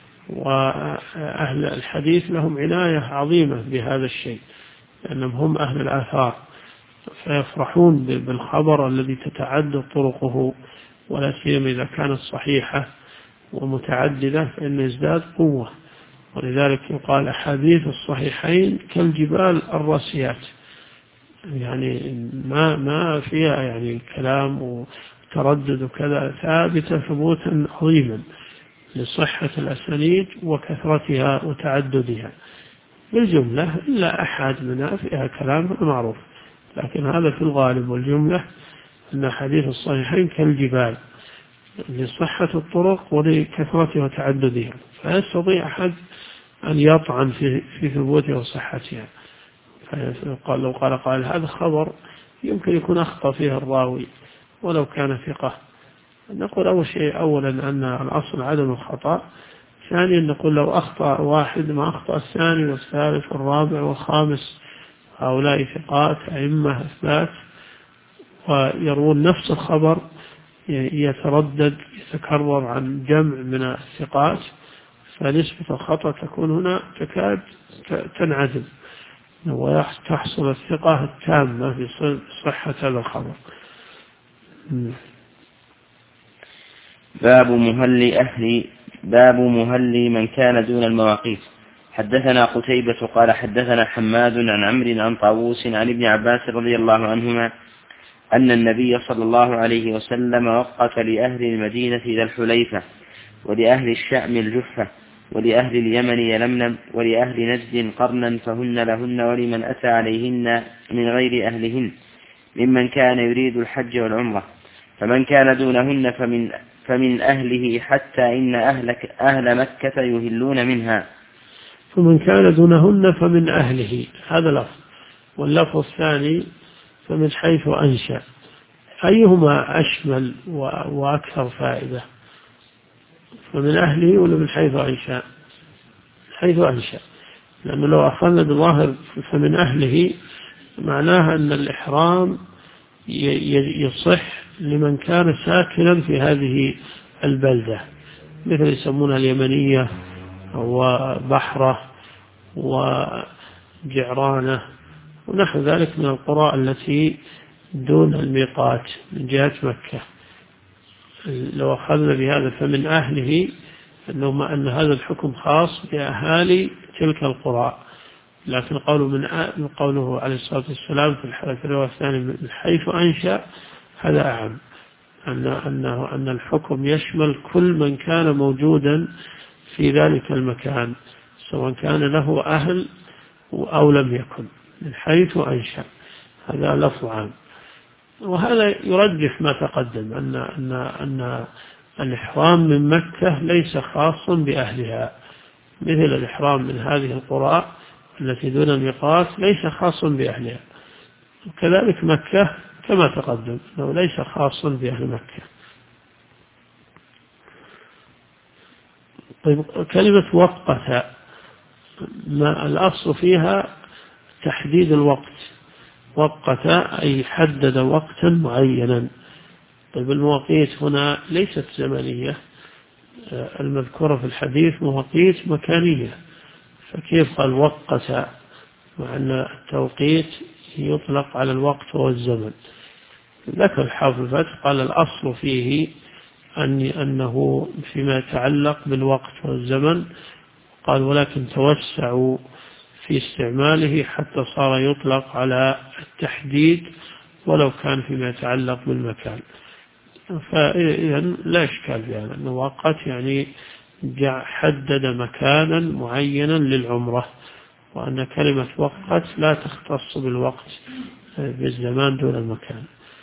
وأهل الحديث لهم عناية عظيمة بهذا الشيء، لأنهم هم أهل الآثار، فيفرحون بالخبر الذي تتعدد طرقه، ولا سيما إذا كانت صحيحة ومتعددة فإنه يزداد قوة. ولذلك يقال أحاديث الصحيحين كالجبال الراسيات، يعني ما فيها يعني كلام وتردد وكذا، ثابتة ثبوتا عظيما لصحة الأسانيد وكثرتها وتعددها بالجملة، إلا أحد منها فيها كلام معروف، لكن هذا في الغالب والجملة أن حديث الصحيحين كالجبال لصحة الطرق ولكثرتها وتعددها، فيستطيع أحد أن يطعن في ثبوتها وصحتها. لو قال هذا خبر يمكن يكون أخطأ فيه الراوي ولو كان ثقة، نقول أول شيء أولا أن الأصل عدم الخطأ، ثانيا نقول لو أخطأ واحد ما أخطأ الثاني والثالث والرابع والخامس، هؤلاء ثقات أئمة أثبات ويروون نفس الخبر يتردد يتكرر عن جمع من الثقات، فنسبة الخطأ تكون هنا تكاد تنعدم، وتحصل الثقة التامة في صحة هذا الخبر. باب مهل من كان دون المواقيت. حدثنا قتيبة قال حدثنا حماد عن عمرو عن طاووس عن ابن عباس رضي الله عنهما أن النبي صلى الله عليه وسلم وقت لأهل المدينة ذا الحليفة، ولأهل الشأم الجحفة، ولأهل اليمن يلملم، ولأهل نجد قرنا فهن لهن ولمن أتى عليهن من غير أهلهن ممن كان يريد الحج والعمرة، فمن كان دونهن فمن أهله حتى إن أهل مكة يهلون منها. فمن كان دونهن فمن أهله، هذا لفظ، واللفظ الثاني فمن حيث أنشأ. أيهما أشمل وأكثر فائدة؟ فمن أهله ولا من حيث أنشأ؟ حيث أنشأ، لأنه لو أخذنا بظاهر فمن أهله معناها أن الإحرام يصح لمن كان ساكنا في هذه البلدة، مثل يسمونها اليمنية وبحرة وجعرانة ونحو ذلك من القرى التي دون الميقات من جهة مكة. لو أخذنا بهذا فمن أهله أن هذا الحكم خاص بأهالي تلك القرى، لكن قوله عليه الصلاة والسلام في الرواية الثانية من حيث أنشأ هذا أعم، أن الحكم يشمل كل من كان موجودا في ذلك المكان سواء كان له أهل أو لم يكن، من حيث أنشأ، هذا لفظ عام. وهذا يرجح ما تقدم أن الإحرام من مكة ليس خاصا بأهلها، مثل الإحرام من هذه القرى التي دون الميقات ليس خاصا بأهلها، وكذلك مكة كما تقدم أنه ليس خاصا بأهل مكة. طيب كلمة وقت ما الأصل فيها تحديد الوقت، وقت أي حدد وقتا معينا. طيب المواقيت هنا ليست زمنية، المذكورة في الحديث مواقيت مكانية، فكيف قال وقت مع أن التوقيت يطلق على الوقت والزمن؟ ذكر الحافظ الفتح قال الأصل فيه أنه فيما يتعلق بالوقت والزمن، قال ولكن توسعوا في استعماله حتى صار يطلق على التحديد ولو كان فيما يتعلق بالمكان. فإذا لا إشكال في هذا، أنه وقت يعني حدد مكانا معينا للعمرة، وأن كلمة وقت لا تختص بالوقت بالزمان دون المكان.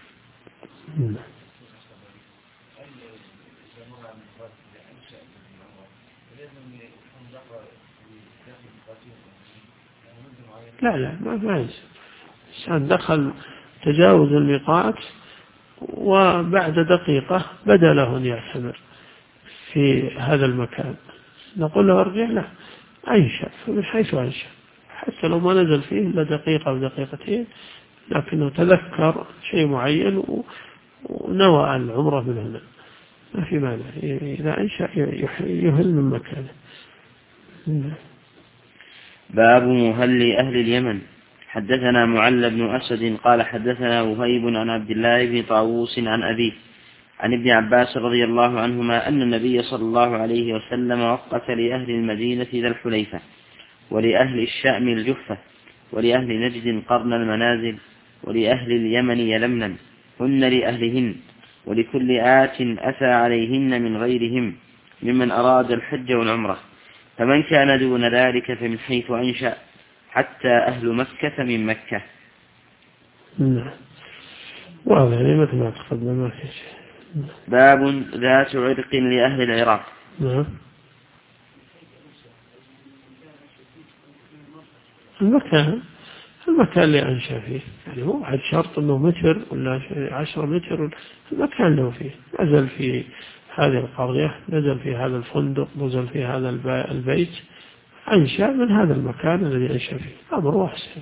لا ما ينسى دخل تجاوز الميقات وبعد دقيقة بدا له أن يعتمر في هذا المكان، نقول له ارجع له أنشأ، فمن حيث أنشأ حتى لو ما نزل فيه إلا دقيقة أو دقيقتين، لكنه تذكر شيء معين ونوى العمرة من هنا، ما في مانع إذا أنشأ يهل من مكانه. باب مهل أهل اليمن. حدثنا معل بن أسد قال حدثنا وهيب عن عبد الله بن طاووس عن أبيه عن ابن عباس رضي الله عنهما أن النبي صلى الله عليه وسلم وقت لأهل المدينة ذا الحليفة، ولأهل الشأم الجحفة، ولأهل نجد قرن المنازل، ولأهل اليمن يلمنا، هن لأهلهن، ولكل آت أتى عليهن من غيرهم ممن أراد الحج والعمرة، فمن كان دون ذلك فمن حيث أنشأ، حتى أهل مكة من مكة. واضح مثل ما تقدم ما في شيء. باب ذات عرق لأهل العراق. المكان اللي أنشأ فيه، يعني مو بعد شرط أنه متر ولا 10 متر، المكان له فيه، نزل في هذه القرية، نزل في هذا الفندق، نزل في هذا البيت، أنشأ من هذا المكان الذي أنشأ فيه، أمر واسع.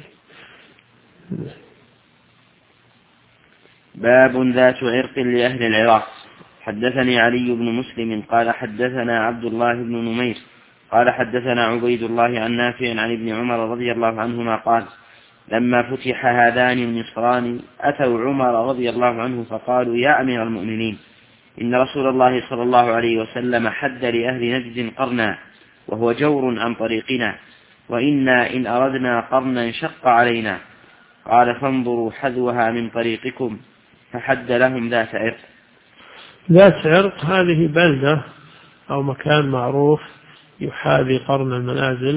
باب ذات عرق لأهل العراق. حدثني علي بن مسلم قال حدثنا عبد الله بن نمير قال حدثنا عبيد الله عن نافع عن ابن عمر رضي الله عنهما قال لما فتح هذان النصران أتوا عمر رضي الله عنه فقالوا يا أمير المؤمنين إن رسول الله صلى الله عليه وسلم حد لأهل نجد قرنا وهو جور عن طريقنا، وإنا إن أردنا قرنا شق علينا. قال فانظروا حذوها من طريقكم، فحد لهم ذات عرق. ذات عرق هذه بلدة أو مكان معروف يحاذي قرن المنازل،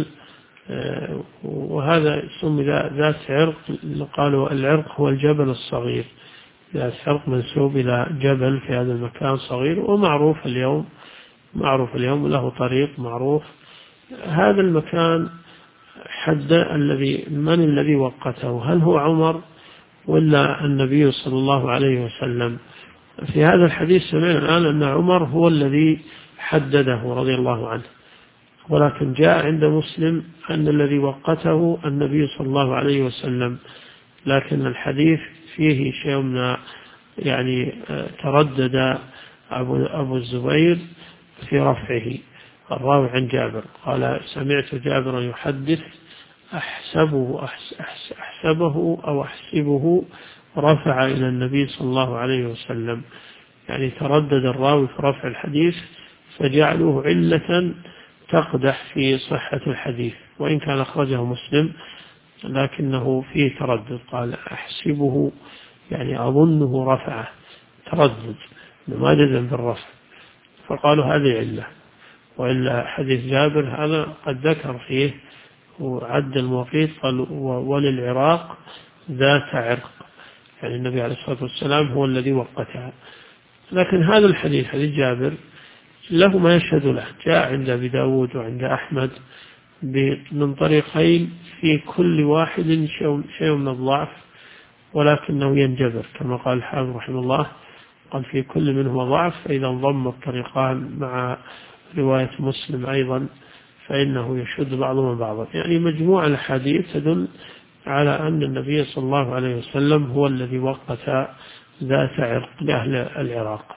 وهذا سمي ذات عرق، قالوا العرق هو الجبل الصغير، ذات عرق منسوب إلى جبل في هذا المكان صغير ومعروف اليوم له طريق معروف. هذا المكان حد من الذي وقته؟ هل هو عمر ولا النبي صلى الله عليه وسلم؟ في هذا الحديث سمعنا الآن أن عمر هو الذي حدده رضي الله عنه، ولكن جاء عند مسلم أن الذي وقته النبي صلى الله عليه وسلم، لكن الحديث فيه شيء من يعني تردد أبو الزبير في رفعه. الراوي عن جابر قال سمعت جابر يحدث أحسبه أو أحسبه رفع إلى النبي صلى الله عليه وسلم، يعني تردد الراوي في رفع الحديث فجعلوه علة تقدح في صحة الحديث، وإن كان أخرجه مسلم لكنه فيه تردد، قال أحسبه يعني أظنه رفعه، تردد ما جزم بالرفع، فقالوا هذه علة. وإلا حديث جابر هذا قد ذكر فيه وعد المواقيت، قال وللعراق ذات عرق، يعني النبي عليه الصلاة والسلام هو الذي وقتها. لكن هذا الحديث حديث جابر له ما يشهد له، جاء عند أبي داود وعند أحمد من طريقين في كل واحد شيء من الضعف، ولكنه ينجبر كما قال الحافظ رحمه الله، قال في كل منهما ضعف، فإذا انضم الطريقان مع رواية مسلم أيضا فإنه يشد بعضهما بعضا. يعني مجموع الحديث تدل على أن النبي صلى الله عليه وسلم هو الذي وقت ذات عرق لأهل العراق.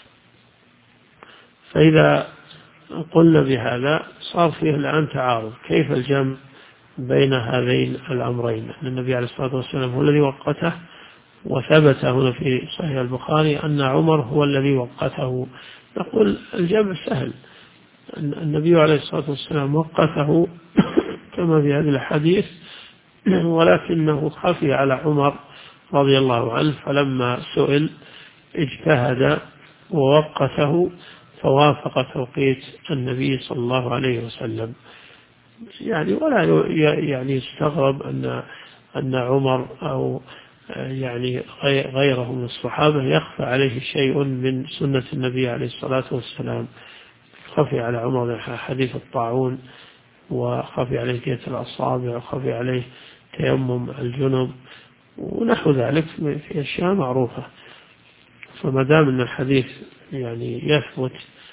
فإذا قلنا بهذا صار فيه الآن تعارض، كيف الجمع بين هذين الأمرين؟ أن النبي عليه الصلاة والسلام هو الذي وقته، وثبت هنا في صحيح البخاري أن عمر هو الذي وقته. نقول الجمع سهل، النبي عليه الصلاة والسلام وقته كما في هذه الحديث، ولكنه خفي على عمر رضي الله عنه، فلما سئل اجتهد ووقته فوافق توقيت النبي صلى الله عليه وسلم. يعني ولا يعني يستغرب أن عمر أو يعني غيره من الصحابة يخفى عليه شيء من سنة النبي عليه الصلاة والسلام. خفي على عمر حديث الطاعون، وخفي عليه كية الأصابع، وخفي عليه تيمم الجنب ونحو ذلك في أشياء معروفة. فما دام أن الحديث يعني يثبت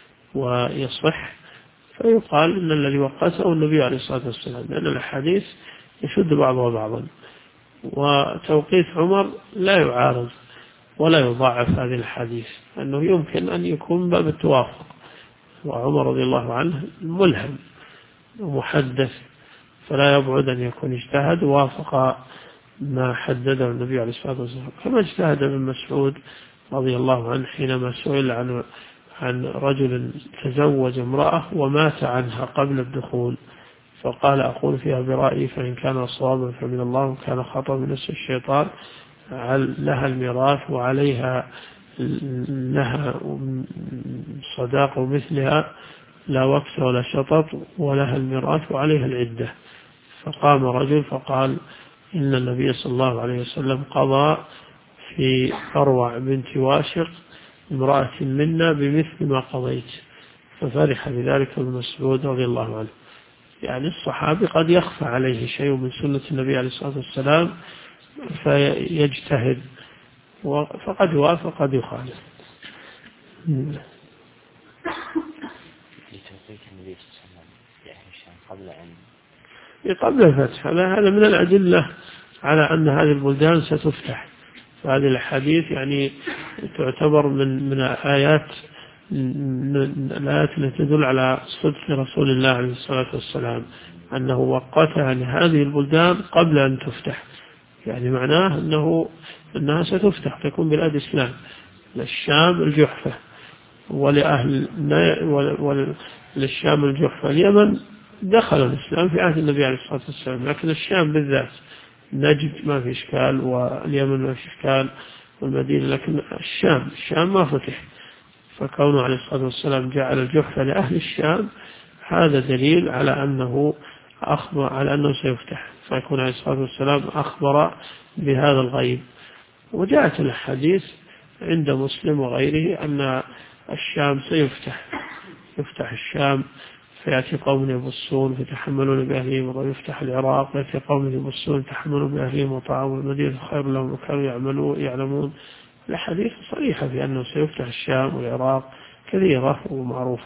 ويصح فيقال أن الذي وقته النبي عليه الصلاة والسلام، لأن الحديث يشد بعضها بعضا، وتوقيت عمر لا يعارض ولا يضاعف هذه الحديث، أنه يمكن أن يكون باب التوافق، وعمر رضي الله عنه ملهم ومحدث، فلا يبعد أن يكون اجتهد وافق ما حدده النبي عليه الصلاة والسلام، كما اجتهد ابن مسعود رضي الله عنه حينما سئل عن رجل تزوج امرأة ومات عنها قبل الدخول، فقال أقول فيها برأيي، فإن كان صوابا فمن الله، وكان خطأ من نفس الشيطان، لها الميراث وعليها لها صداق مثلها لا وكس ولا شطط، ولها الميراث وعليها العدة. فقام رجل فقال إن النبي صلى الله عليه وسلم قضى في أروع بنت واشق امرأة منا بمثل ما قضيت، ففرح بذلك ابن مسعود رضي الله عنه. يعني الصحابي قد يخفى عليه شيء من سنة النبي عليه الصلاة والسلام فيجتهد، فقد يوافق قد يخالف. قبل الفتح هذا من الأدلة على أن هذه البلدان ستفتح، فهذه الحديث يعني تعتبر من الآيات التي تدل على صدق رسول الله عليه الصلاة والسلام، أنه وقتها لهذه البلدان قبل أن تفتح، يعني معناه أنها ستفتح، تكون بلاد إسلام، للشام الجحفة، وللشام الجحفة. اليمن دخل الإسلام في عهد النبي عليه الصلاة والسلام، لكن الشام بالذات نجد ما في إشكال، واليمن ما في إشكال، والمدينة، لكن الشام ما فتح. فكونه عليه الصلاة والسلام جعل الجحفة لأهل الشام هذا دليل على أنه أخبر على أنه سيفتح، فيكون عليه الصلاة والسلام أخبر بهذا الغيب. وجاءت الحديث عند مسلم وغيره أن الشام يفتح الشام، فيأتي قوم يبصون فتحملون بأهلهم، ويفتح العراق فيأتي قوم يبصون يتحملون بأهلهم، وطعام المدينة خير لهم وكانوا يعلمون. الحديث صريحة في أنه سيفتح الشام والعراق كثيرة ومعروفة.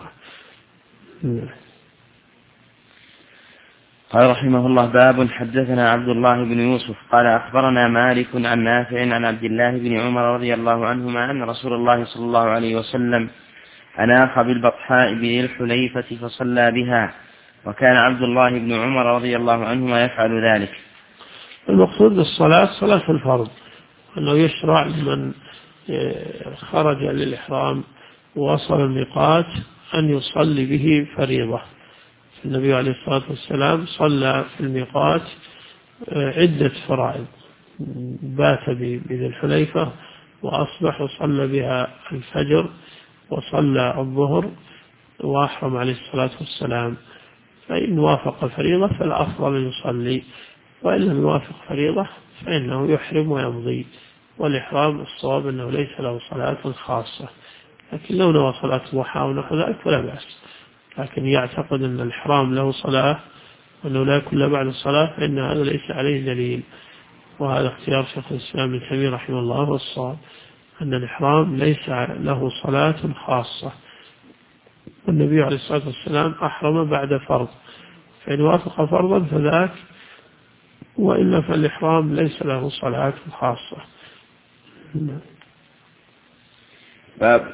قال رحمه الله: باب. حدثنا عبد الله بن يوسف قال أخبرنا مالك عن نافع عن عبد الله بن عمر رضي الله عنهما أن رسول الله صلى الله عليه وسلم أناخ بالبطحاء بذي الحليفة فصلى بها، وكان عبد الله بن عمر رضي الله عنهما يفعل ذلك. المقصود بالصلاة صلاة الفرض، أنه يشرع لمن خرج للإحرام ووصل الميقات أن يصلي به فريضة. النبي عليه الصلاة والسلام صلى في الميقات عدة فرائض، بات بذي الحليفة وأصبح وصلى بها الفجر وصلى الظهر وأحرم عليه الصلاة والسلام. فإن وافق فريضة فالأفضل أن يصلي، وإن لم يوافق فريضة فإنه يحرم ويمضي. والإحرام الصواب أنه ليس له صلاة خاصة، لكن لو نوى صلاة ضحى ونحو ذلك فلا بأس. لكن يعتقد أن الإحرام له صلاة وأنه لا يكون بعد الصلاة فإن هذا ليس عليه دليل. وهذا اختيار شيخ الإسلام ابن تيمية رحمه الله والصواب أن الإحرام ليس له صلاة خاصة، والنبي عليه الصلاة والسلام أحرم بعد فرض، فإن وافق فرضا فذاك، وإلا فالإحرام ليس له صلاة خاصة. باب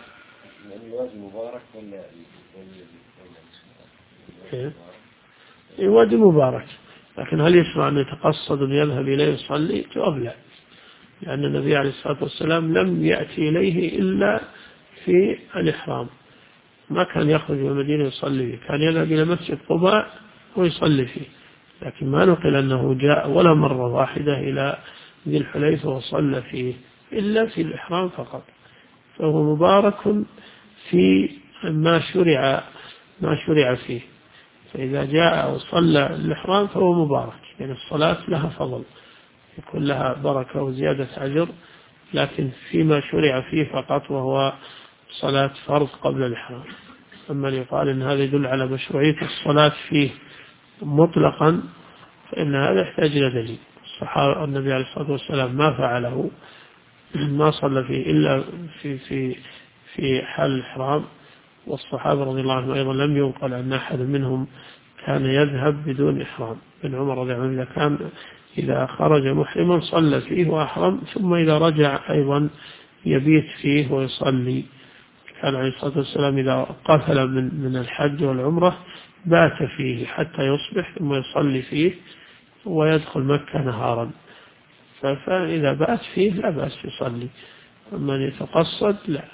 وادي مبارك، لكن هل يشرع أن يتقصد أن يذهب إليه يصلي؟ جواب لا، لأن النبي عليه الصلاة والسلام لم يأتي إليه إلا في الإحرام، ما كان يخرج من المدينة يصلي فيه، كان يذهب إلى مسجد قباء ويصلي فيه، لكن ما نقل أنه جاء ولا مرة واحدة إلى ذي الحليفة وصلى فيه إلا في الإحرام فقط، فهو مبارك في ما شرع فيه، فإذا جاء وصلى الإحرام فهو مبارك، يعني الصلاة لها فضل يكون لها بركة وزيادة أجر، لكن فيما شرع فيه فقط وهو صلاة فرض قبل الإحرام. أما يقال إن هذا يدل على مشروعية الصلاة فيه مطلقا فإن هذا يحتاج إلى دليل. الصحابة النبي عليه الصلاة والسلام ما فعله، ما صلى فيه إلا في حال الإحرام، والصحابة رضي الله عنهم أيضا لم ينقل أن أحد منهم كان يذهب بدون إحرام. ابن عمر رضي الله عنه إذا خرج محرما صلى فيه وأحرم، ثم إذا رجع أيضا يبيت فيه ويصلي. كان عليه الصلاة والسلام إذا قفل من الحج والعمرة بات فيه حتى يصبح ثم يصلي فيه ويدخل مكة نهارا، فإذا بات فيه لا بأس يصلي، أما يتقصد لا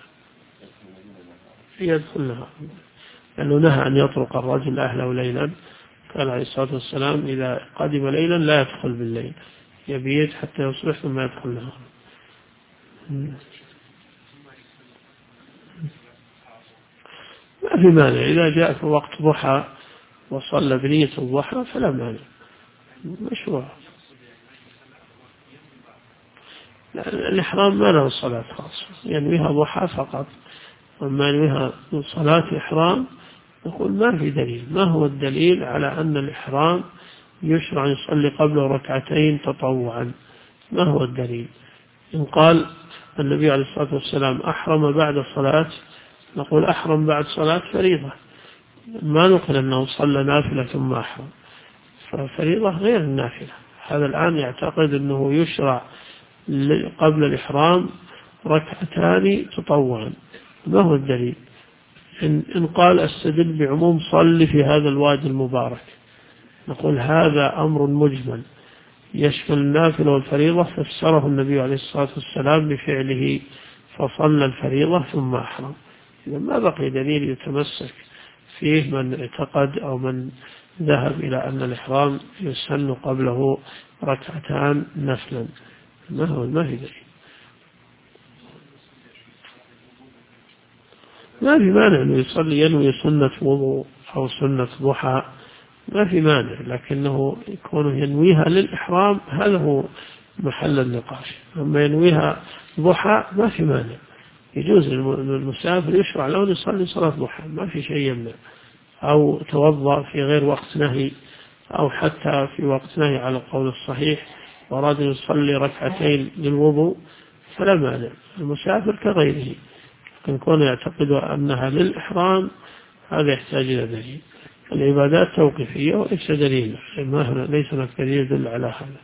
يدخل نهارا، لأنه نهى أن يطرق الرجل أهله ليلا، قال عليه الصلاة والسلام إذا قدم ليلا لا يدخل بالليل، يبيت حتى يصبح ثم يدخل نهارا. ما في مانع إذا جاء في وقت ضحى وصلى بنية الضحى فلا مانع، مشروع. الإحرام ما له صلاة خاصة، ينويها ضحى فقط، وما ينويها من صلاة إحرام نقول ما في دليل. ما هو الدليل على أن الإحرام يشرع أن يصلي قبله ركعتين تطوعا؟ ما هو الدليل؟ إن قال النبي عليه الصلاة والسلام أحرم بعد صلاة، نقول أحرم بعد صلاة فريضة، ما نقول أنه صلى نافلة ثم أحرم، ففريضة غير النافلة. هذا الآن يعتقد أنه يشرع قبل الإحرام ركعتان تطوعا. ما هو الدليل؟ إن قال استدل بعموم صلي في هذا الوادي المبارك، نقول هذا أمر مجمل يشمل النافلة والفريضة، فسره النبي عليه الصلاة والسلام بفعله فصلى الفريضة ثم أحرم. إذا ما بقي دليل يتمسك فيه من اعتقد أو من ذهب إلى أن الإحرام يسن قبله ركعتان نفلا، ما في دليل. ما في مانع أنه يصلي ينوي سنة وضوء أو سنة ضحى، ما في مانع، لكنه يكون ينويها للإحرام هذا هو محل النقاش. أما ينويها ضحى ما في مانع، يجوز للمسافر يشرع له أن يصلي صلاة ضحى، ما في شيء يمنع، أو توضأ في غير وقت نهي، أو حتى في وقت نهي على القول الصحيح وأراد أن يصلي ركعتين للوضوء فلا مانع، المسافر كغيره. لكن كون يعتقد أنها للإحرام هذا يحتاج إلى دليل. العبادات توقيفية وليس دليل، ليس هناك دليل يدل على هذا.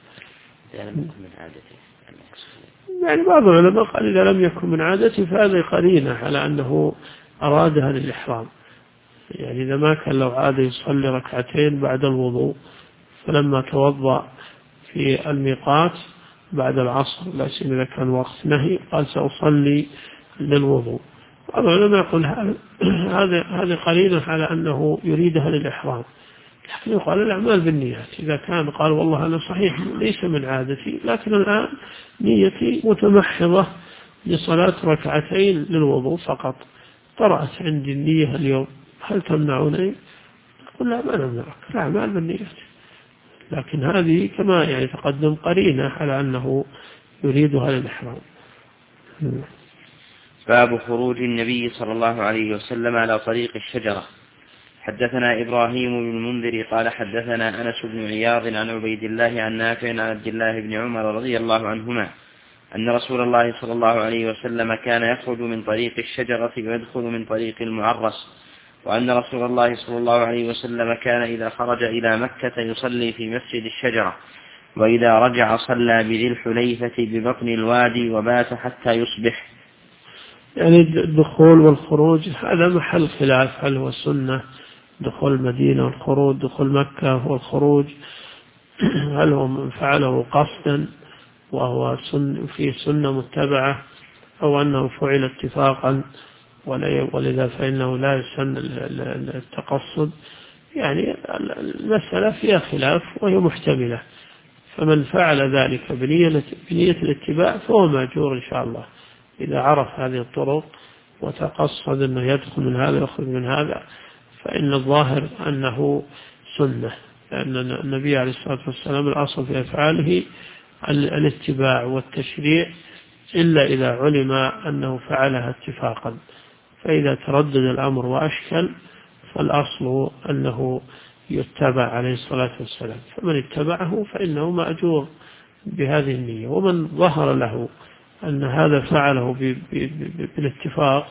يعني بعض العلماء قال إذا لم يكن من عادته فهذا قرينة على أنه أرادها للإحرام. يعني إذا ما كان لو عاد يصلي ركعتين بعد الوضوء، فلما توضأ في الميقات بعد العصر لا سيما إذا كان وقت نهي قال سأصلي للوضوء، بعض العلماء يقول هذه قرينة على أنه يريدها للإحرام. لكن يقال الأعمال بالنيات، إذا كان قال والله أنا صحيح ليس من عادتي لكن الآن نيتي متمحضة لصلاة ركعتين للوضوء فقط، طرأت عندي النية اليوم، هل تمنعني؟ يقول لا ما نمنعك، الأعمال بالنيات، لكن هذه كما يعني تقدم قرينة على أنه يريدها للإحرام. باب خروج النبي صلى الله عليه وسلم على طريق الشجرة. حدثنا إبراهيم بن المنذر قال حدثنا أنس بن عياض عن عبيد الله عن نافع عن عبد الله بن عمر رضي الله عنهما أن رسول الله صلى الله عليه وسلم كان يخرج من طريق الشجرة ويدخل من طريق المعرس، وأن رسول الله صلى الله عليه وسلم كان إذا خرج إلى مكة يصلي في مسجد الشجرة، وإذا رجع صلى بذي الحليفة ببطن الوادي وبات حتى يصبح. يعني الدخول والخروج هذا محل خلاف، هل هو سنة دخول المدينة والخروج، دخول مكة والخروج هل هو فعله قصدا وهو فيه سنة متبعة، أو أنه فعل اتفاقا ولذا فإنه لا يسن التقصد. يعني المسألة فيها خلاف وهي محتملة، فمن فعل ذلك بنية الاتباع فهو مأجور إن شاء الله إذا عرف هذه الطرق وتقصد أنه يدخل من هذا ويخرج من هذا، فإن الظاهر أنه سنة، لأن النبي عليه الصلاة والسلام الأصل في أفعاله الاتباع والتشريع إلا إذا علم أنه فعلها اتفاقا، فإذا تردد الأمر وأشكل فالأصل أنه يتبع عليه الصلاة والسلام، فمن اتبعه فإنه مأجور بهذه النية. ومن ظهر له أن هذا فعله بالاتفاق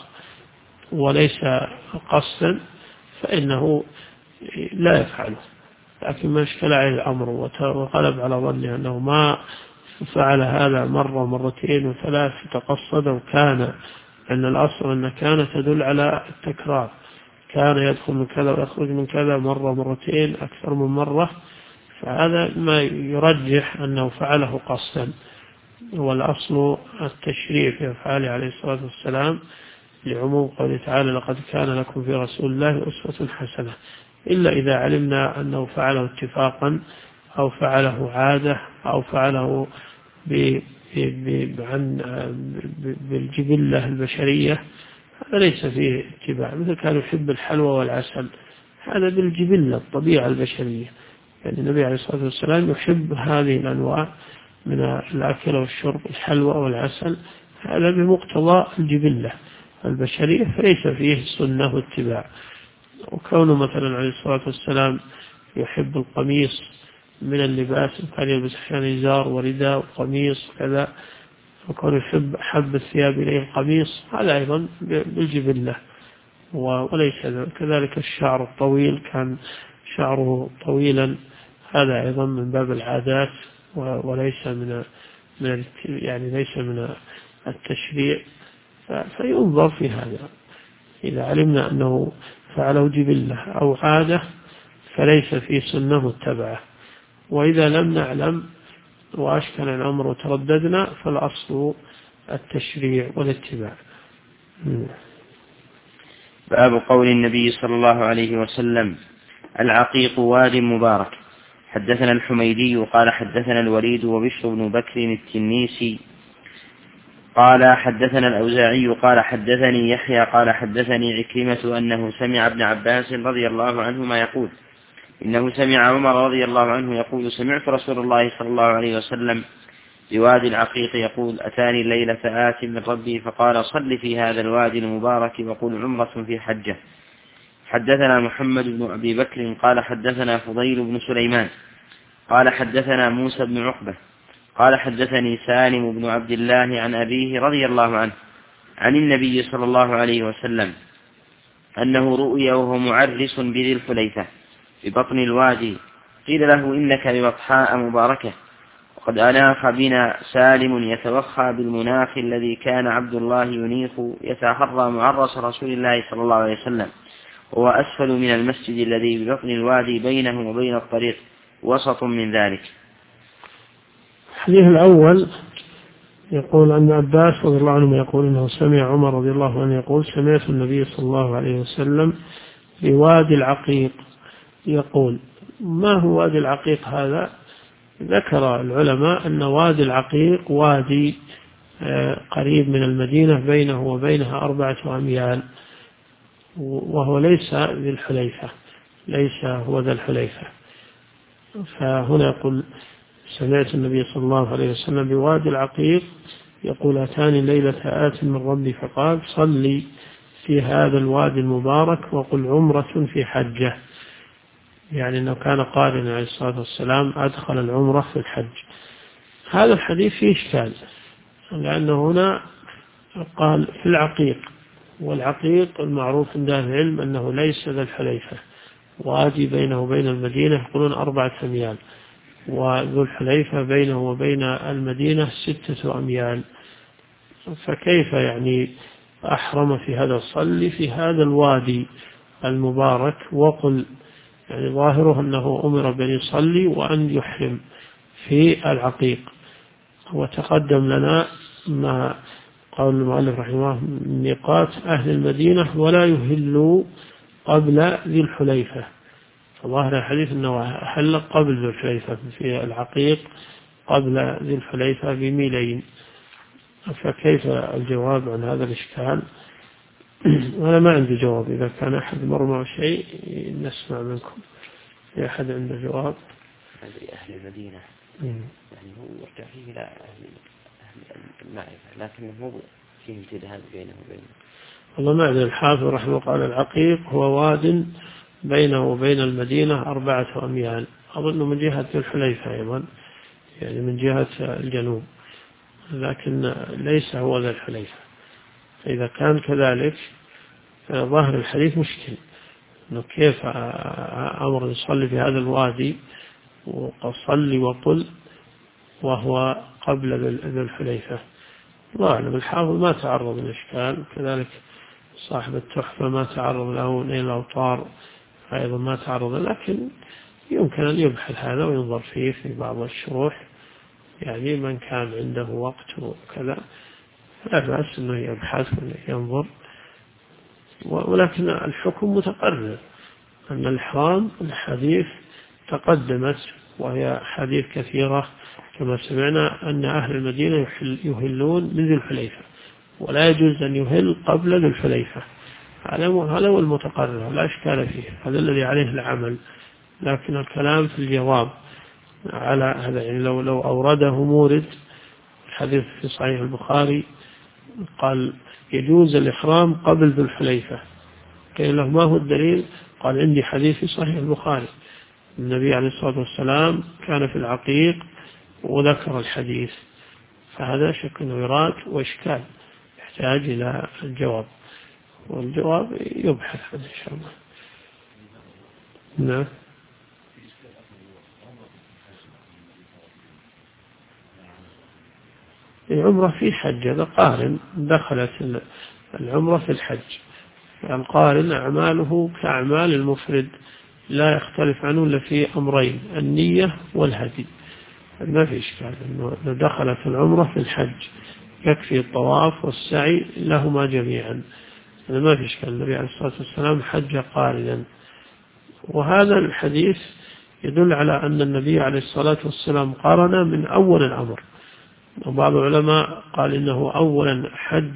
وليس قصدا فإنه لا يفعله، لكن ما اشكل عليه الأمر وغلب على ظنه أنه ما فعل هذا مرة مرتين وثلاث تقصد، وكان أن الأصل أن كان تدل على التكرار، كان يدخل من كذا ويخرج من كذا مرة مرتين أكثر من مرة، فهذا ما يرجح أنه فعله قصدا. والأصل التشريع في أفعاله عليه الصلاة والسلام لعموم قوله تعالى لقد كان لكم في رسول الله أسوة حسنة، إلا إذا علمنا أنه فعله اتفاقا أو فعله عادة أو فعله بالجبلة البشرية، هذا ليس فيه اتباع. مثل كان يحب الحلوى والعسل، هذا بالجبلة الطبيعة البشرية، يعني النبي عليه الصلاة والسلام يحب هذه الأنواع من الأكل والشرب، الحلوى والعسل، هذا بمقتضى الجبلة البشرية، فليس فيه سنة واتباع. وكونه مثلا عليه الصلاة والسلام يحب القميص من اللباس، كان يلبس أحيانا إزار ورداء وقميص كذا، وكان يحب أحب الثياب إليه القميص، هذا أيضا بالجبلة. وليس كذلك الشعر الطويل، كان شعره طويلا، هذا أيضا من باب العادات وليس يعني ليس من التشريع، فينظر في هذا. إذا علمنا أنه فعله جبلة أو عادة فليس في سنة متبعة، وإذا لم نعلم وأشكل الأمر وترددنا فالأصل التشريع والاتباع. باب قول النبي صلى الله عليه وسلم العقيق واد مبارك. حدثنا الحميدي قال حدثنا الوليد وبشر بن بكر التنيسي قال حدثنا الأوزاعي قال حدثني يحيى قال حدثني عكرمة أنه سمع ابن عباس رضي الله عنهما يقول إنه سمع عمر رضي الله عنه يقول سمعت رسول الله صلى الله عليه وسلم بوادي العقيق يقول أتاني الليلة آت من ربي فقال صل في هذا الوادي المبارك وقل عمرة في حجة. حدثنا محمد بن أبي بكر قال حدثنا فضيل بن سليمان قال حدثنا موسى بن عقبة قال حدثني سالم بن عبد الله عن أبيه رضي الله عنه عن النبي صلى الله عليه وسلم أنه رؤي وهو معرس بذي الحليفة ببطن الوادي، قيل له إنك ببطحاء مباركة، وقد أناخ بنا سالم يتوخى بالمناخ الذي كان عبد الله ينيخ يتحرى معرس رسول الله صلى الله عليه وسلم، وهو أسفل من المسجد الذي ببطن الوادي بينه وبين الطريق وسط من ذلك. الحديث الأول يقول أن عباس رضي الله عنه يقول إنه سمع عمر رضي الله عنه يقول سمعت النبي صلى الله عليه وسلم بوادي العقيق يقول. ما هو وادي العقيق هذا؟ ذكر العلماء أن وادي العقيق وادي قريب من المدينة بينه وبينها 4 أميال، وهو ليس ذي الحليفة، ليس هو ذا الحليفة. فهنا يقول سمعت النبي صلى الله عليه وسلم بوادي العقيق يقول أتاني الليلة آت من ربي فقال صلي في هذا الوادي المبارك وقل عمرة في حجة، يعني أنه كان قارنا عليه الصلاة والسلام أدخل العمرة في الحج. هذا الحديث فيه إشكال، لأنه هنا قال في العقيق، والعقيق المعروف عند أهل العلم أنه ليس ذا الحليفة، وادي بينه وبين المدينة يقولون 4 أميال، وذو الحليفة بينه وبين المدينة 6 أميال، فكيف يعني أحرم في هذا الصلي في هذا الوادي المبارك وقل، يعني ظاهره أنه أمر بأن يصلي وأن يحرم في العقيق. وتقدم لنا ما قول المؤلف رحمه الله ميقات أهل المدينة ولا يهلوا قبل ذي الحليفة، فظاهر الحديث أنه أحل قبل ذي الحليفة في العقيق قبل ذي الحليفة ب2 ميل، فكيف الجواب عن هذا الإشكال؟ أنا ما عندي جواب، إذا كان أحد مر معه شيء نسمع منكم. في أحد عنده جواب؟ أهل المدينة يعني هو يرجع فيه إلى أهل المعرفة، لكنه هو فيه امتداد بينه وبينه. والله ما أدري، الحافظ رحمه الله قال العقيق هو واد بينه وبين المدينة 4 أميال، أظن من جهة الحليفة أيضا، يعني من جهة الجنوب، لكن ليس هو ذا الحليفة. فإذا كان كذلك ظاهر الحديث مشكل، أنه كيف أمر يصلي في هذا الوادي وصلي وقل وهو قبل ذي الحليفة. الله أعلم. الحافظ ما تعرض للإشكال، كذلك صاحب التحفة ما تعرض له، نيل الأوطار أيضا ما تعرض، لكن يمكن أن يبحث هذا وينظر فيه في بعض الشروح، يعني من كان عنده وقت وكذا لا بأس أنه يبحث وينظر. ولكن الحكم متقرر أن الإحرام الحديث تقدمت، وهي حديث كثيرة كما سمعنا أن أهل المدينة يهلون من ذي الحليفة، ولا يجوز أن يهل قبل ذي الحليفة. هذا هو المتقرر، لا إشكال فيه، هذا الذي عليه العمل. لكن الكلام في الجواب على هذا، يعني لو أورده مورد الحديث في صحيح البخاري قال يجوز الإحرام قبل ذي الحليفة، قيل له ما هو الدليل؟ قال عندي حديث في صحيح البخاري النبي عليه الصلاة والسلام كان في العقيق وذكر الحديث، فهذا شك أنه يراد وإشكال يحتاج إلى الجواب، والجواب يبحث عنه إن شاء الله. نعم. العمرة في حج، هذا قارن، دخلت العمرة في الحج. القارن أعماله كأعمال المفرد لا يختلف عنه إلا في أمرين، النية والهدي، ما في إشكال أنه دخلت العمرة في الحج، يكفي الطواف والسعي لهما جميعا، ما في إشكال. النبي عليه الصلاة والسلام حج قارنا، وهذا الحديث يدل على أن النبي عليه الصلاة والسلام قارن من أول الأمر، وبعض العلماء قال إنه أولا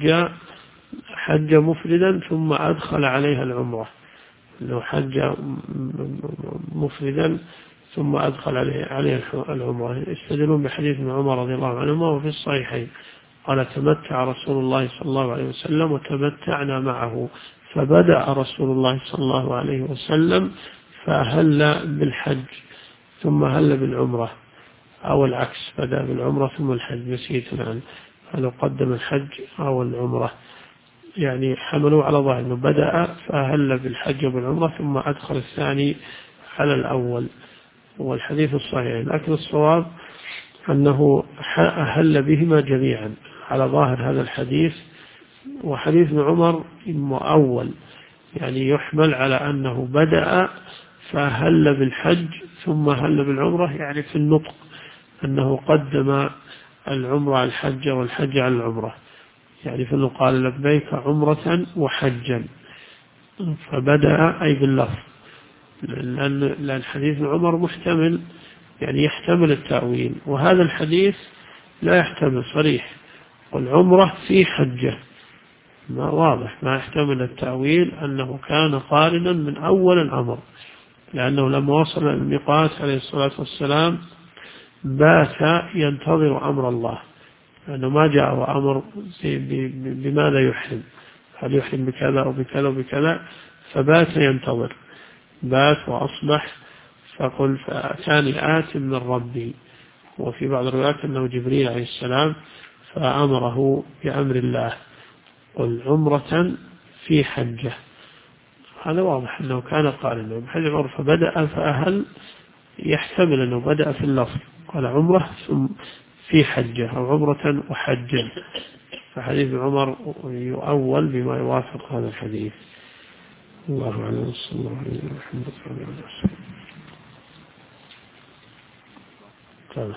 حج مفردا ثم أدخل عليها العمرة، إنه حج مفردا ثم أدخل عليه العمرة. يستدلون بحديث ابن عمر رضي الله عنهما وفي الصحيحين قال تمتع رسول الله صلى الله عليه وسلم وتمتعنا معه، فبدأ رسول الله صلى الله عليه وسلم فأهل بالحج ثم هل بالعمرة، أو العكس، بدأ بالعمرة ثم الحج، نسيت الآن هل قدم الحج أو العمرة، يعني حملوا على ظاهر أنه بدأ فأهل بالحج وبالعمرة ثم أدخل الثاني على الأول، والحديث الصحيح. لكن الصواب أنه أهل بهما جميعا على ظاهر هذا الحديث، وحديث ابن عمر مؤول، يعني يحمل على أنه بدأ فأهل بالحج ثم هل بالعمرة، يعني في النطق أنه قدم العمرة على الحج والحج على العمرة، يعني فإنه قال لبيك عمرة وحجا، فبدأ أي باللفظ، لأن حديث ابن عمر محتمل، يعني يحتمل التأويل، وهذا الحديث لا يحتمل صريح، والعمرة في حجة، ما واضح، ما يحتمل التأويل أنه كان قارنا من أول الأمر، لأنه لما وصل الميقات عليه الصلاة والسلام بات ينتظر أمر الله، لأنه ما جاء أمر بماذا يحرم، هل يحرم بكذا أو بكذا وبكذا، فبات ينتظر، بات وأصبح، فقل فأتاني آت من ربي. وفي بعض الروايات أنه جبريل عليه السلام فأمره بأمر الله، قل عمرة في حجة. هذا واضح أنه كان قارنا بحج عمر، فبدأ، فأهل يحتمل أنه بدأ في اللفظ، قال عمرة ثم في حجة أو عمرة وحجا، فحديث عمر يؤول بما يوافق هذا الحديث. الله أعلم، صلى الله عليه وسلم.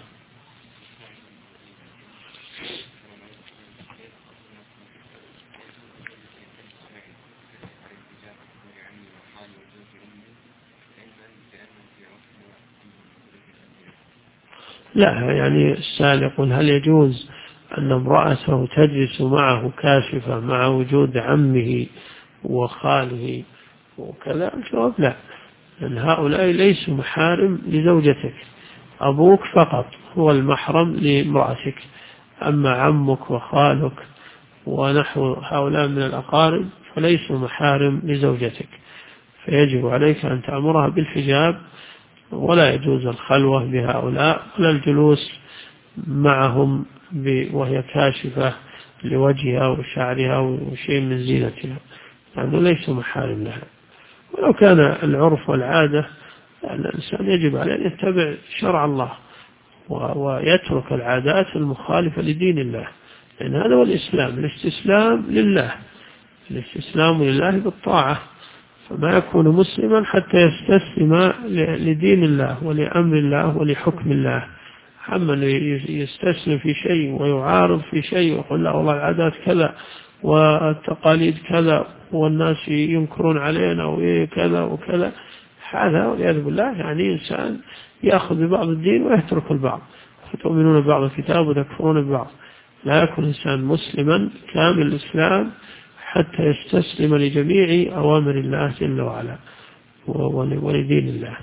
لا، يعني السائل يقول هل يجوز أن امرأته تجلس معه كاشفة مع وجود عمه وخاله وكذا؟ الجواب لا، لأن هؤلاء ليسوا محارم لزوجتك، أبوك فقط هو المحرم لامرأتك، أما عمك وخالك ونحو هؤلاء من الأقارب فليسوا محارم لزوجتك، فيجب عليك أن تأمرها بالحجاب، ولا يجوز الخلوة بهؤلاء ولا الجلوس معهم وهي كاشفة لوجهها وشعرها وشيء من زينتها، لأنه ليس محارم لها. ولو كان العرف والعادة، الإنسان يجب عليه أن يتبع شرع الله ويترك العادات المخالفة لدين الله، لأن هذا هو الإسلام، الاستسلام لله، الاستسلام لله بالطاعة، فما يكون مسلما حتى يستسلم لدين الله ولأمر الله ولحكم الله. أما يستسلم في شيء ويعارض في شيء ويقول لا والله العادات كذا والتقاليد كذا والناس ينكرون علينا وكذا وكذا، هذا والعياذ بالله يعني إنسان يأخذ ببعض الدين ويترك البعض، فتؤمنون ببعض الكتاب وتكفرون ببعض. لا يكون إنسان مسلما كامل الإسلام حتى يستسلم لجميع أوامر الله جل وعلا ولدين الله.